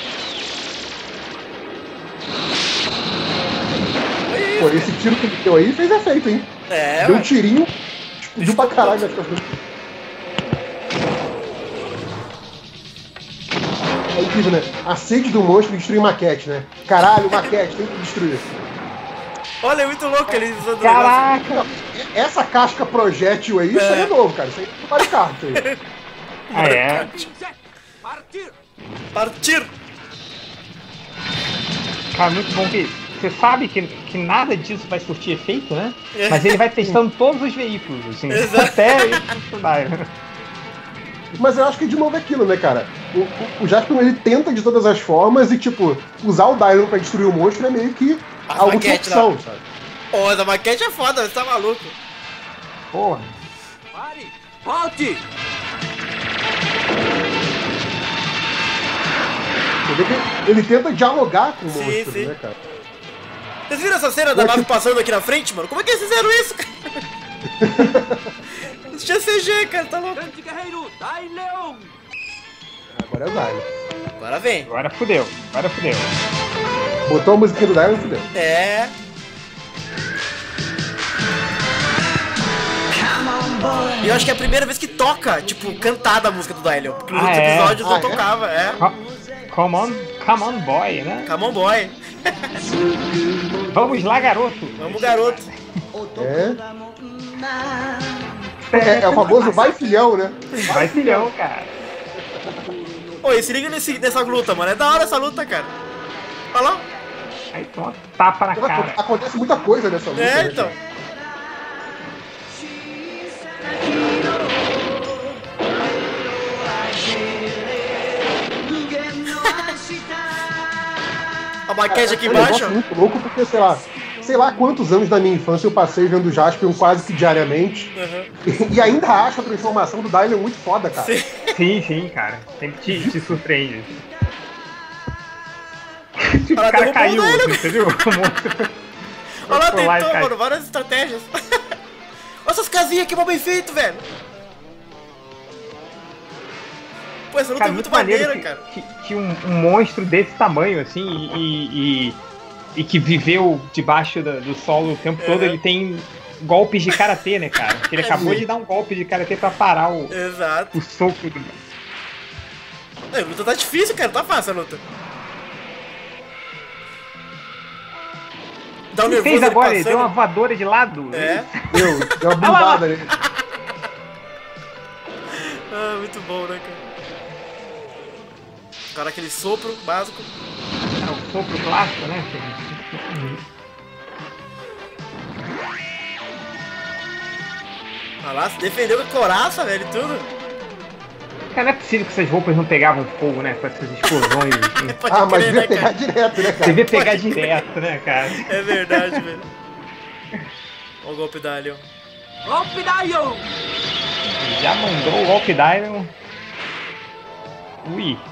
Pô, esse tiro que ele deu aí fez efeito, hein? Deu um tirinho, explodiu pra caralho nas costas. É incrível, né? A sede do monstro destruir maquete, né? Caralho, maquete, tem que destruir. Olha, é muito louco ele usando o Caraca! Não, essa casca projétil aí, isso aí é novo, cara. Isso aí é Mario Kart, isso aí. Ah, é? Partir! Cara, muito bom que você sabe que nada disso vai surtir efeito, né? Mas ele vai testando todos os veículos, assim, até ele funcionar. Mas eu acho que de novo é aquilo, né, cara? O Jaspion, ele tenta de todas as formas e, tipo, usar o Dynamo pra destruir o monstro é meio que a última opção, sabe? Pô, essa maquete é foda, você tá maluco. Porra. Pare! Volte! Ele tenta dialogar com o Sim, monstro, sim. né, cara? Vocês viram essa cena da nave passando aqui na frente, mano? Como é que eles fizeram isso, cara? Isso tinha CG, cara, tá louco. Grande guerreiro, Dai Leon! Agora é o Dynamo. Agora vem. Agora fudeu. Botou a musiquinha do Dynamo e fudeu. É. E eu acho que é a primeira vez que toca, tipo, cantada a música do Daileon. Porque nos outros episódios não tocava, Come on boy, né? Come on, boy. Vamos lá, garoto. Vamos, garoto. É o famoso vai filhão, né? Vai filhão, cara. Oi, se liga nessa luta, mano. É da hora essa luta, cara. Olha lá. Aí toma tapa na cara. Acontece muita coisa nessa luta. É, né, então. cara? A maquete aqui É um embaixo. negócio muito louco porque, sei lá quantos anos da minha infância eu passei vendo o Jaspion quase que diariamente. E ainda acho a transformação do Daileon muito foda, cara. Sim, cara. Sempre te surpreende. O Ela cara derrubou caiu, o Daileon. você viu? O monstro. Olha lá, Foi lá e tentou, caiu. mano, várias estratégias. Olha essas casinhas aqui, mal bem feito, velho. Pô, essa luta Cara, é muito maneiro maneira, cara. que um monstro desse tamanho, assim, e que viveu debaixo do solo o tempo todo, ele tem golpes de karatê, né, cara? Ele acabou de dar um golpe de karatê pra parar o soco do... A luta tá difícil, cara. Tá fácil a luta. Dá um Ele nervoso fez ele agora, ele passando. deu uma voadora de lado. É. Deu uma bombada nele. Ah, muito bom, né, cara? Agora aquele sopro básico. É o sopro clássico, né? Olha lá, se defendeu com a coraça, velho, e tudo. Cara, não é possível que essas roupas não pegavam fogo, né? Com essas explosões. Assim. Pode Mas crer, devia né, pegar cara? direto, né, cara? Devia pegar direto, né, cara? É verdade, velho. Olha o golpe da Leon. Golpe Daion! Já mandou o golpe Dairon. Ui.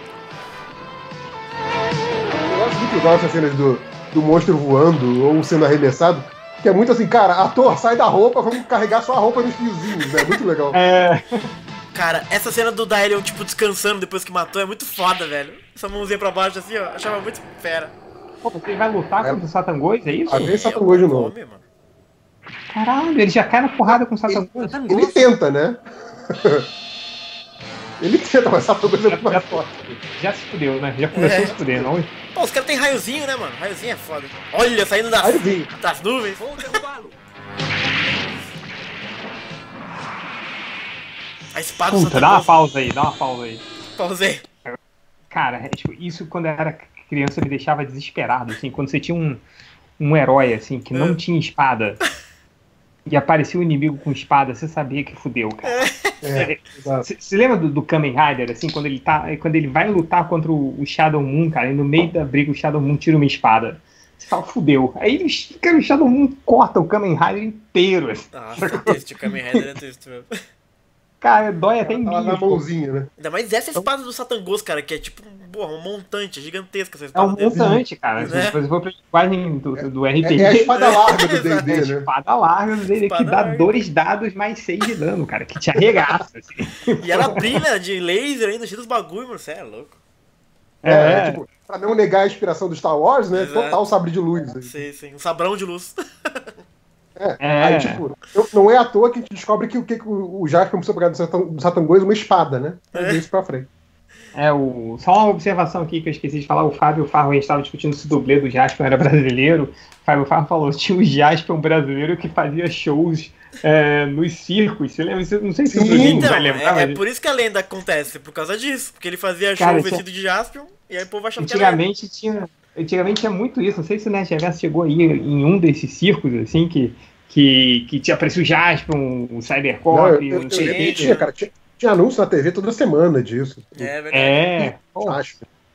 Eu acho muito legal essas cenas do monstro voando ou sendo arremessado. Que é muito assim, cara, ator, sai da roupa, vamos carregar sua roupa nos fiozinhos, né? Muito legal. Cara, essa cena do Daileon, tipo, descansando depois que matou é muito foda, velho. Essa mãozinha pra baixo assim, ó, achava muito fera. Pô, você vai lutar contra o Satangois, é isso? A ver Satangois de novo. Come, mano. Caralho, ele já cai na porrada com o Satangois. Ele tenta, né? Ele tenta, mas Satangois é muito mais forte. Já se fudeu, né? Já começou a se fuder, não? Pô, os caras tem raiozinho, né, mano? Raiozinho é foda. Olha, saindo Raiozinho. das nuvens. Vou derrubá-lo! A espada do Puta, dá uma Satangois. pausa aí. Pausei. Cara, é, tipo, isso quando eu era criança me deixava desesperado, assim, quando você tinha um herói, assim, que não tinha espada e aparecia um inimigo com espada, você sabia que fudeu, cara. Você lembra do Kamen Rider, assim, quando ele vai lutar contra o Shadow Moon, cara, e no meio da briga o Shadow Moon tira uma espada. Você fala, fudeu. Aí o Shadow Moon corta o Kamen Rider inteiro, assim. Nossa, é triste, o Kamen Rider é triste mesmo. Cara, dói até em Ela mim. na mãozinha, né? Ainda mais essa espada do Satangos, cara, que é tipo, porra, um montante, é gigantesca essa É espada um dele. montante, cara. É. Se você for pra linguagem do RPG. É a espada larga do D&D, É a né? espada larga dele, Espada que dá larga. 2 dados mais 6 de dano, cara. Que te arregaça, assim. E ela brilha de laser ainda, cheio dos bagulho, mano, você é louco. Tipo, pra não negar a inspiração do Star Wars, né? Exato. Total sabre de luz. Aí. Sim, sim, um sabrão de luz. Aí, tipo, não é à toa que a gente descobre que o Jaspion precisa pegar do Satangos uma espada, né? Isso pra frente. Só uma observação aqui que eu esqueci de falar, o Fábio Farro, a gente estava discutindo se o dublê do Jaspion era brasileiro. O Fábio Farro falou, tinha o Jaspion brasileiro que fazia shows nos circos. Você lembra? Não sei se o Bruninho Então, vai lembrar. é por isso que a lenda acontece, por causa disso. Porque ele fazia show Cara, vestido de Jaspion, e aí o povo achava que era ele. Antigamente tinha muito isso. Não sei se o Nerd Reverso chegou aí em um desses circos, assim, que tinha aparecido o Jaspion, o Cybercop, não sei o que. Tinha, cara. Tinha anúncio na TV toda semana disso. É verdade. Acho.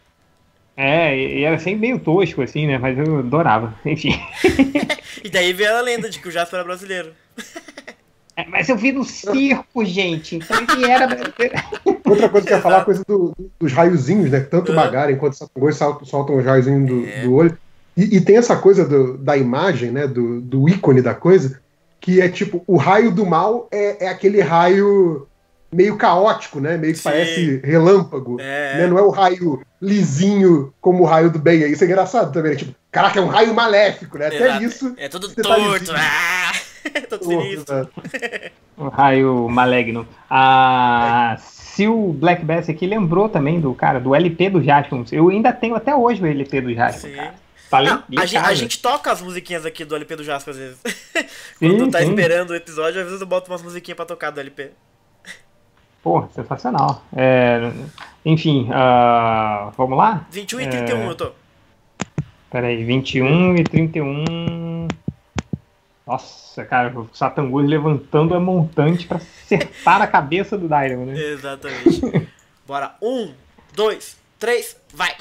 E era sempre meio tosco, assim, né? Mas eu adorava, enfim. E daí veio a lenda de que o Jaspion era brasileiro. Mas eu vi no circo, gente, então ele era brasileiro. Outra coisa que eu ia falar, a coisa dos raiozinhos, né? Tanto o Magaren quanto o Satangos soltam os raiozinhos do olho. E tem essa coisa da imagem, né? Do ícone da coisa, que é tipo, o raio do mal é aquele raio meio caótico, né? Meio que parece relâmpago. Né? Não é o raio lisinho como o raio do bem. Isso é engraçado também. Né? Tipo, caraca, é um raio maléfico, né? Até isso. É todo torto. Todo sinistro. O raio maligno. Se o Black Bass aqui lembrou também do LP do Jaspion. Eu ainda tenho até hoje o LP do Jaspion, cara. A gente toca as musiquinhas aqui do LP do Jaspion às vezes. Quando tu tá esperando o episódio, às vezes eu boto umas musiquinhas pra tocar do LP. Pô, sensacional. Enfim, vamos lá? 21 e 31 eu tô. Peraí, 21 e 31... Nossa, cara, o Satangos levantando a montante pra acertar a cabeça do Daimon, né? Exatamente. Bora, 1, 2, 3, vai!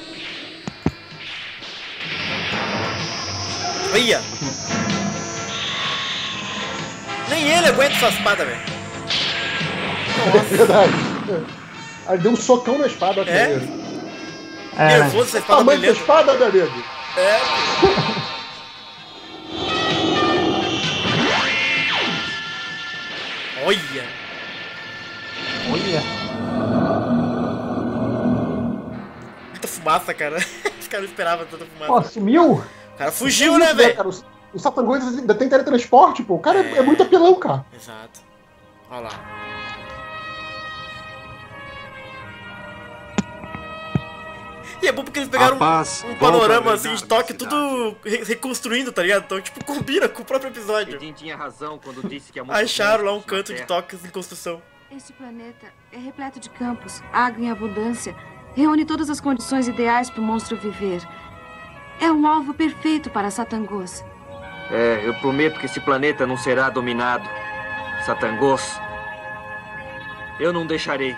Olha! Nem ele aguenta essa espada, velho. É verdade. Aí deu um socão na espada. Nervoso essa espada tamanho brilhando. da espada, meu amigo. Olha! Muita fumaça, cara. Os caras não esperavam tanta fumaça. Pô, sumiu? O cara fugiu, né, velho? O Satangos ainda tem teletransporte, pô. O cara é muito apelão, cara. Exato. Olha lá. E é bom porque eles pegaram um panorama assim de toque, tudo reconstruindo, tá ligado? Então, tipo, combina com o próprio episódio. Edin tinha razão quando disse que a acharam lá um canto de toques em construção. Este planeta é repleto de campos, água em abundância. Reúne todas as condições ideais para o monstro viver. É um alvo perfeito para Satangos. Eu prometo que esse planeta não será dominado. Satangos, eu não deixarei.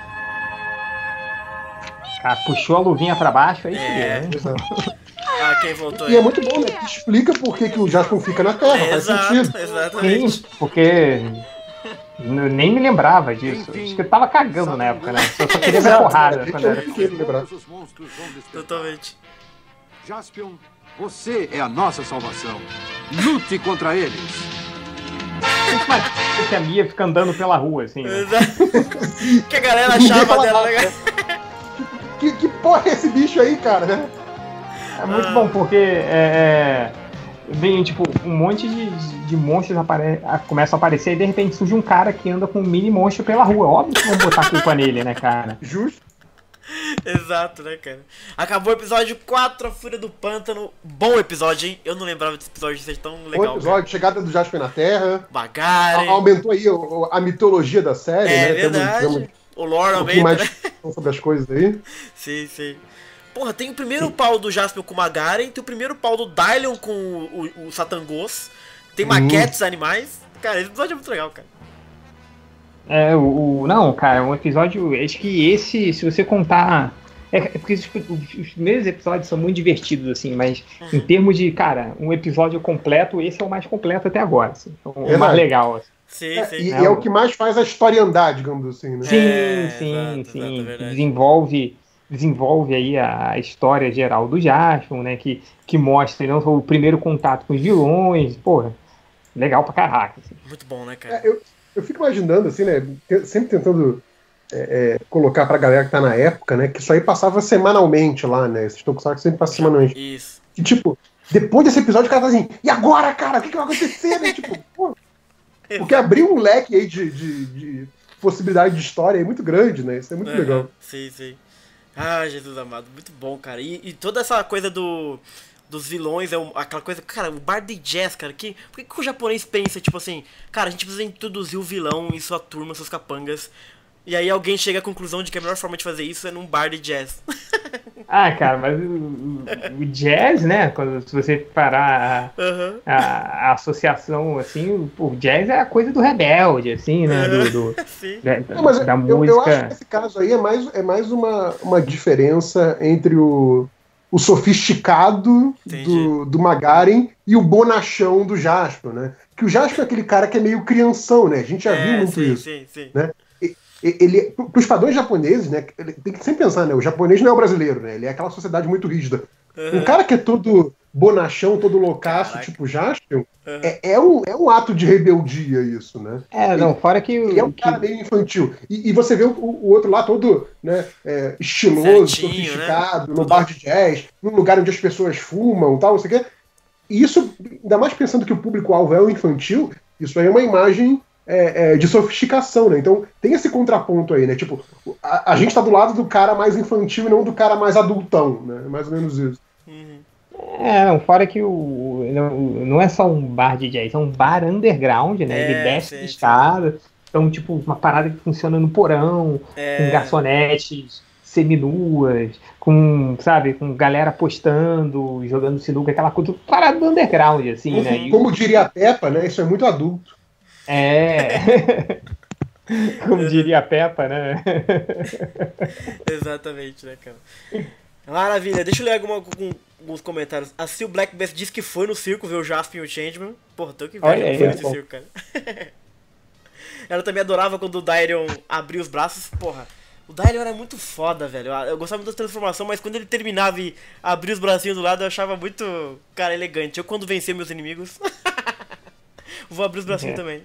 Cara, puxou a luvinha pra baixo, aí quem voltou aí? E é muito bom, né? Que explica por que o Jaspion fica na Terra, faz sentido. Exatamente. Sim, porque eu nem me lembrava disso. Acho que eu tava cagando na época, né? Eu só queria ver porrada quando era Totalmente. Jaspion, você é a nossa salvação. Lute contra eles. Que a Mia fica andando pela rua, assim. Né? Que a galera achava dela, né? Que porra é esse bicho aí, cara? Né? É muito bom, porque vem, tipo, um monte de monstros começam a aparecer e de repente surge um cara que anda com um mini monstro pela rua. Óbvio que vão botar a culpa nele, né, cara? Justo. Exato, né, cara? Acabou o episódio 4, a Fúria do Pântano. Bom episódio, hein? Eu não lembrava desse episódio ser tão legal. Bom episódio, cara. Chegada do Jaspion na Terra. Magaren. Aumentou aí a mitologia da série, né? É verdade. O lore aumenta, mais sobre as coisas aí. Sim, sim. Porra, tem o primeiro pau do Jaspion com o Magaren, tem o primeiro pau do Dylion com o Satangos, tem maquetes animais. Cara, esse episódio é muito legal, cara. Não, cara, um episódio. Acho que esse, se você contar. Porque os primeiros episódios são muito divertidos, assim, mas em termos de, cara, um episódio completo, esse é o mais completo até agora, assim. O mais legal, assim. Sim, sim. E é o que mais faz a história andar, digamos assim, né? Sim. Exato, desenvolve aí a história geral do Jaspion, né? Que mostra não, o primeiro contato com os vilões. Porra, legal pra caraca. Assim. Muito bom, né, cara? Eu fico imaginando, assim, né? Sempre tentando colocar pra galera que tá na época, né? Que isso aí passava semanalmente lá, né? Esses tokusatsu sempre passam semanalmente. Isso. E, tipo, depois desse episódio, o cara tá assim, e agora, cara? O que vai acontecer, né? Tipo, pô. Porque abriu um leque aí de possibilidade de história aí muito grande, né? Isso é muito legal. Sim. Ah, Jesus amado, muito bom, cara. E toda essa coisa dos vilões, aquela coisa, cara, o bar de jazz, cara, por que o japonês pensa, tipo assim, cara, a gente precisa introduzir o vilão e sua turma, seus capangas, e aí alguém chega à conclusão de que a melhor forma de fazer isso é num bar de jazz. Ah, cara, mas o jazz, né, se você parar a associação, assim, o jazz é a coisa do rebelde, assim, né, Sim. Da música. Eu acho que esse caso aí é mais uma diferença entre o sofisticado do Magaren e o bonachão do Jaspion, né? Que o Jaspion é aquele cara que é meio crianção, né? A gente já viu muito isso. Sim. Né? Ele, pros padrões japoneses, né? Tem que sempre pensar, né? O japonês não é o brasileiro, né? Ele é aquela sociedade muito rígida. Um cara que é todo bonachão, todo loucaço, tipo Jaspion, é um ato de rebeldia isso, né? Fora que... Ele é um cara meio infantil. E você vê o outro lá todo, né, estiloso, certinho, sofisticado, né? No bar de jazz, num lugar onde as pessoas fumam e tal, não sei o quê. E isso, ainda mais pensando que o público-alvo é o infantil, isso aí é uma imagem de sofisticação, né? Então tem esse contraponto aí, né? Tipo, a gente tá do lado do cara mais infantil e não do cara mais adultão, né? Mais ou menos isso. Fora que não é só um bar de jazz, é um bar underground, né? Ele desce de escada, então, tipo, uma parada que funciona no porão, com garçonetes seminuas, com galera apostando, jogando sinuca, aquela coisa, parada do underground, assim, né? Como diria a Peppa, né? Isso é muito adulto. Como diria a Peppa, né? Exatamente, né, cara? Maravilha, deixa eu ler alguns comentários. A Sil Blackbest disse que foi no circo ver o Jaspion e o Changeman. Porra, tô que velho que foi nesse circo, cara. Ela também adorava quando o Dairion abria os braços. Porra, o Dairion era muito foda, velho. Eu gostava muito da transformação, mas quando ele terminava e abria os bracinhos do lado, eu achava muito, cara, elegante. Eu, quando vencer meus inimigos, vou abrir os bracinhos também.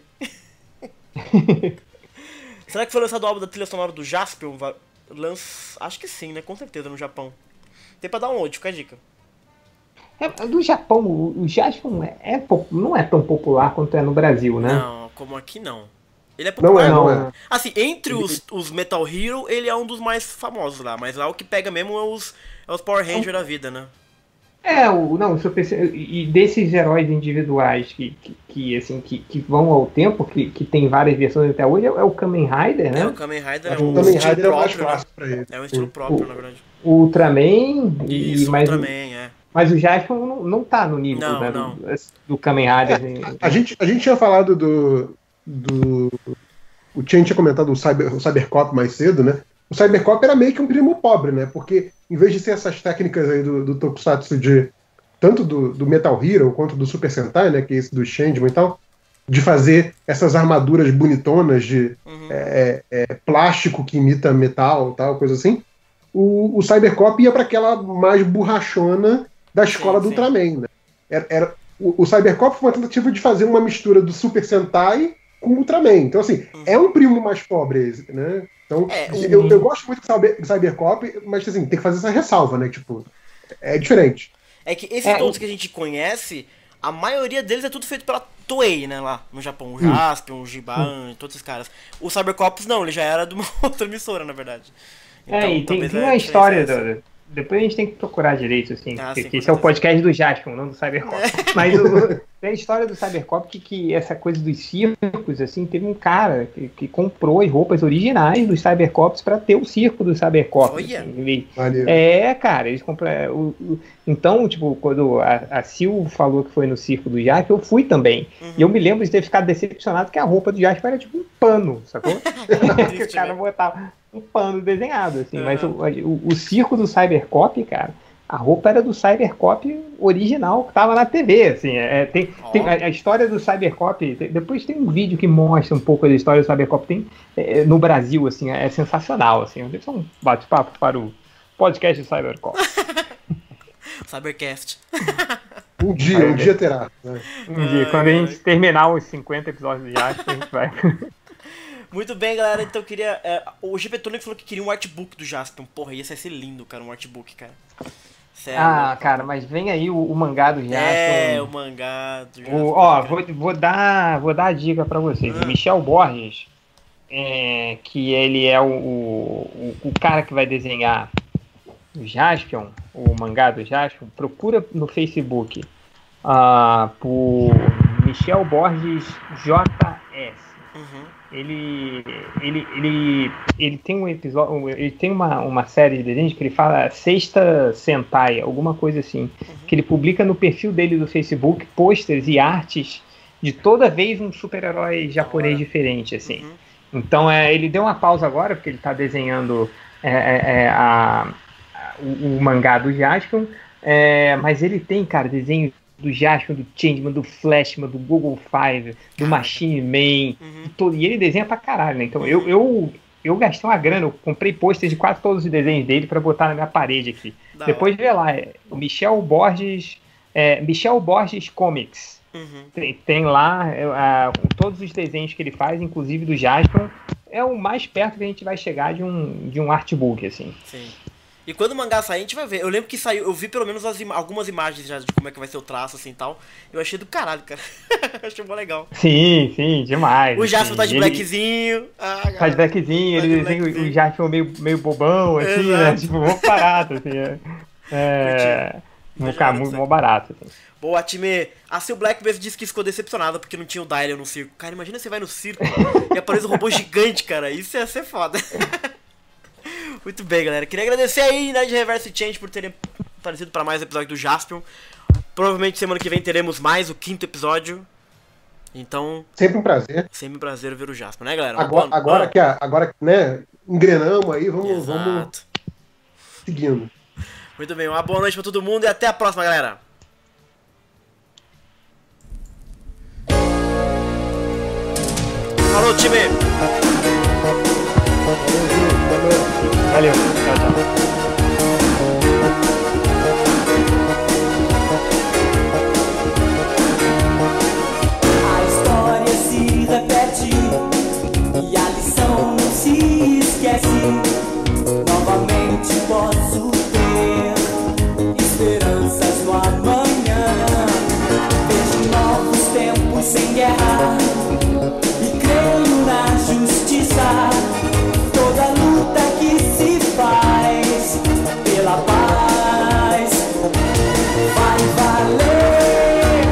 Será que foi lançado o álbum da trilha sonora do Jaspion? Acho que sim, né? Com certeza, no Japão. Tem pra download, fica a dica. Do Japão, o Jaspion não é tão popular quanto é no Brasil, né? Não, como aqui não. Ele é popular. Não é. Assim, entre os Metal Hero, ele é um dos mais famosos lá. Mas lá o que pega mesmo é os Power Rangers da vida, né? E desses heróis individuais que vão ao tempo, que tem várias versões até hoje, é o Kamen Rider, né? O Kamen Rider é um estilo próprio, né? É um estilo próprio, na verdade. O Ultraman... Ultraman, Mas o Jaspion não tá no nível do Kamen Rider. A gente tinha falado o Chen tinha comentado o Cybercop mais cedo, né? O Cybercop era meio que um primo pobre, né? Porque em vez de ser essas técnicas aí do Tokusatsu tanto do Metal Hero quanto do Super Sentai, né? Que é esse do Changeman e tal, de fazer essas armaduras bonitonas de plástico que imita metal, tal, coisa assim. O Cybercop ia para aquela mais borrachona da escola do Ultraman, né? O Cybercop foi uma tentativa de fazer uma mistura do Super Sentai com o Ultraman. Então, assim, é um primo mais pobre, né? Então, eu gosto muito do Cybercop, mas, assim, tem que fazer essa ressalva, né? Tipo, é diferente. É que esses todos que a gente conhece, a maioria deles é tudo feito pela Toei, né? Lá no Japão. O Jaspion, o Giban, todos esses caras. O Cybercops, não, ele já era de uma outra emissora, na verdade. Então, e tem uma história... Depois a gente tem que procurar direito, assim, porque esse é o podcast do Jaspion, não do Cybercop. Mas tem a história do Cybercop que essa coisa dos circos, assim, teve um cara que comprou as roupas originais dos Cybercops pra ter o circo do Cybercop. Assim, cara, eles compraram. Então, tipo, quando a Sil falou que foi no circo do Jaspion, eu fui também. E eu me lembro de ter ficado decepcionado que a roupa do Jaspion era tipo um pano, sacou? Que o cara botava um pano desenhado, assim, mas o circo do Cybercop, cara, a roupa era do Cybercop original que tava na TV, assim, tem a história do Cybercop, depois tem um vídeo que mostra um pouco da história do Cybercop, no Brasil, assim, é sensacional, assim, deve ser um bate-papo para o podcast do Cybercop. Cybercast. Um dia terá. Né? Um dia, quando a gente terminar os 50 episódios de Jasper, a gente vai... Muito bem, galera, então eu queria... o GPTonic falou que queria um artbook do Jaspion. Porra, ia ser lindo, cara, um artbook, cara. Sério. Cara, mas vem aí o mangá do Jaspion. O mangá do Jaspion. Ó, vou dar a dica pra vocês. O Michel Borges, que ele é o cara que vai desenhar o Jaspion, o mangá do Jaspion, procura no Facebook por Michel Borges JS. Ele tem um episódio, ele tem uma série de desenhos que ele fala Sexta Sentai, alguma coisa assim, que ele publica no perfil dele do Facebook posters e artes de toda vez um super-herói japonês diferente, assim. Então ele deu uma pausa agora, porque ele está desenhando o mangá do Jaspion, mas ele tem, cara, desenho do Jaspion, do Changeman, do Flashman, do Google Five, do Machine Man, e ele desenha pra caralho, né? Então eu gastei uma grana, eu comprei posters de quase todos os desenhos dele pra botar na minha parede aqui. Depois vê lá, o Michel Borges Comics. Tem lá todos os desenhos que ele faz, inclusive do Jaspion. É o mais perto que a gente vai chegar de um artbook, assim. Sim. E quando o mangá sair, a gente vai ver. Eu lembro que saiu, eu vi pelo menos algumas imagens já de como é que vai ser o traço, assim, e tal. Eu achei do caralho, cara. Achei mó legal. Sim, demais. O Jaspion tá de blackzinho. Tá de blackzinho, ele desenha o Jaspion meio bobão, assim, né? Tipo, mó barato, assim. Mó barato, assim. Boa, time. A Seal Black mesmo disse que ficou decepcionada porque não tinha o Dylion no circo. Cara, imagina você vai no circo e aparece um robô gigante, cara. Isso ia ser foda. Muito bem, galera. Queria agradecer aí, Nerd Reverse Change, por terem aparecido para mais um episódio do Jaspion. Provavelmente semana que vem teremos mais o 5º episódio. Então... Sempre um prazer. Sempre um prazer ver o Jaspion, né, galera? Agora que né, engrenamos aí, vamos seguindo. Muito bem, uma boa noite pra todo mundo e até a próxima, galera. Falou, time! Valeu, tchau. A história se repete e a lição não se esquece. Novamente posso ter esperanças no amanhã. Vejo novos tempos sem guerra e creio na justiça. Toda luta que se faz pela paz vai valer.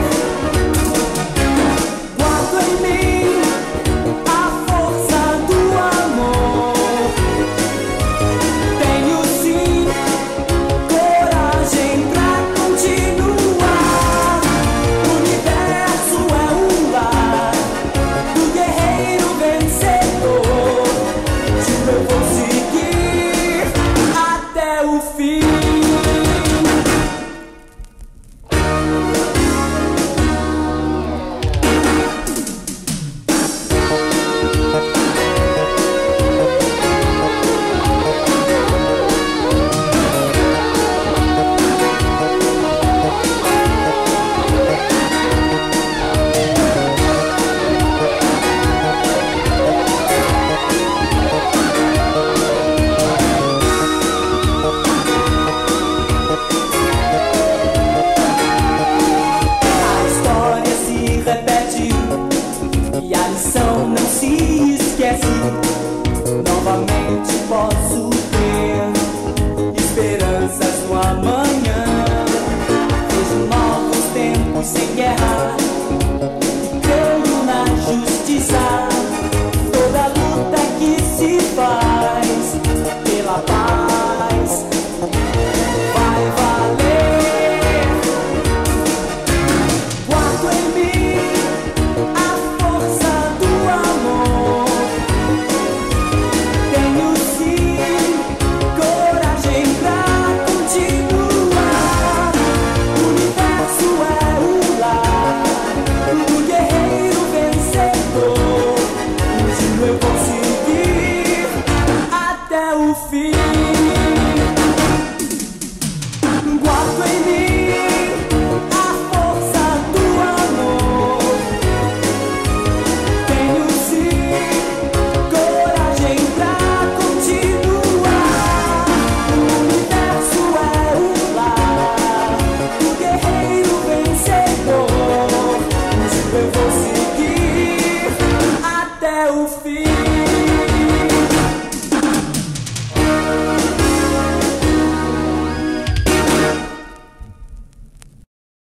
Guardo em mim a força do amor. Tenho sim coragem pra continuar. O universo é um lar do guerreiro vencedor. Eu vou seguir até o fim. A história se repete e a lição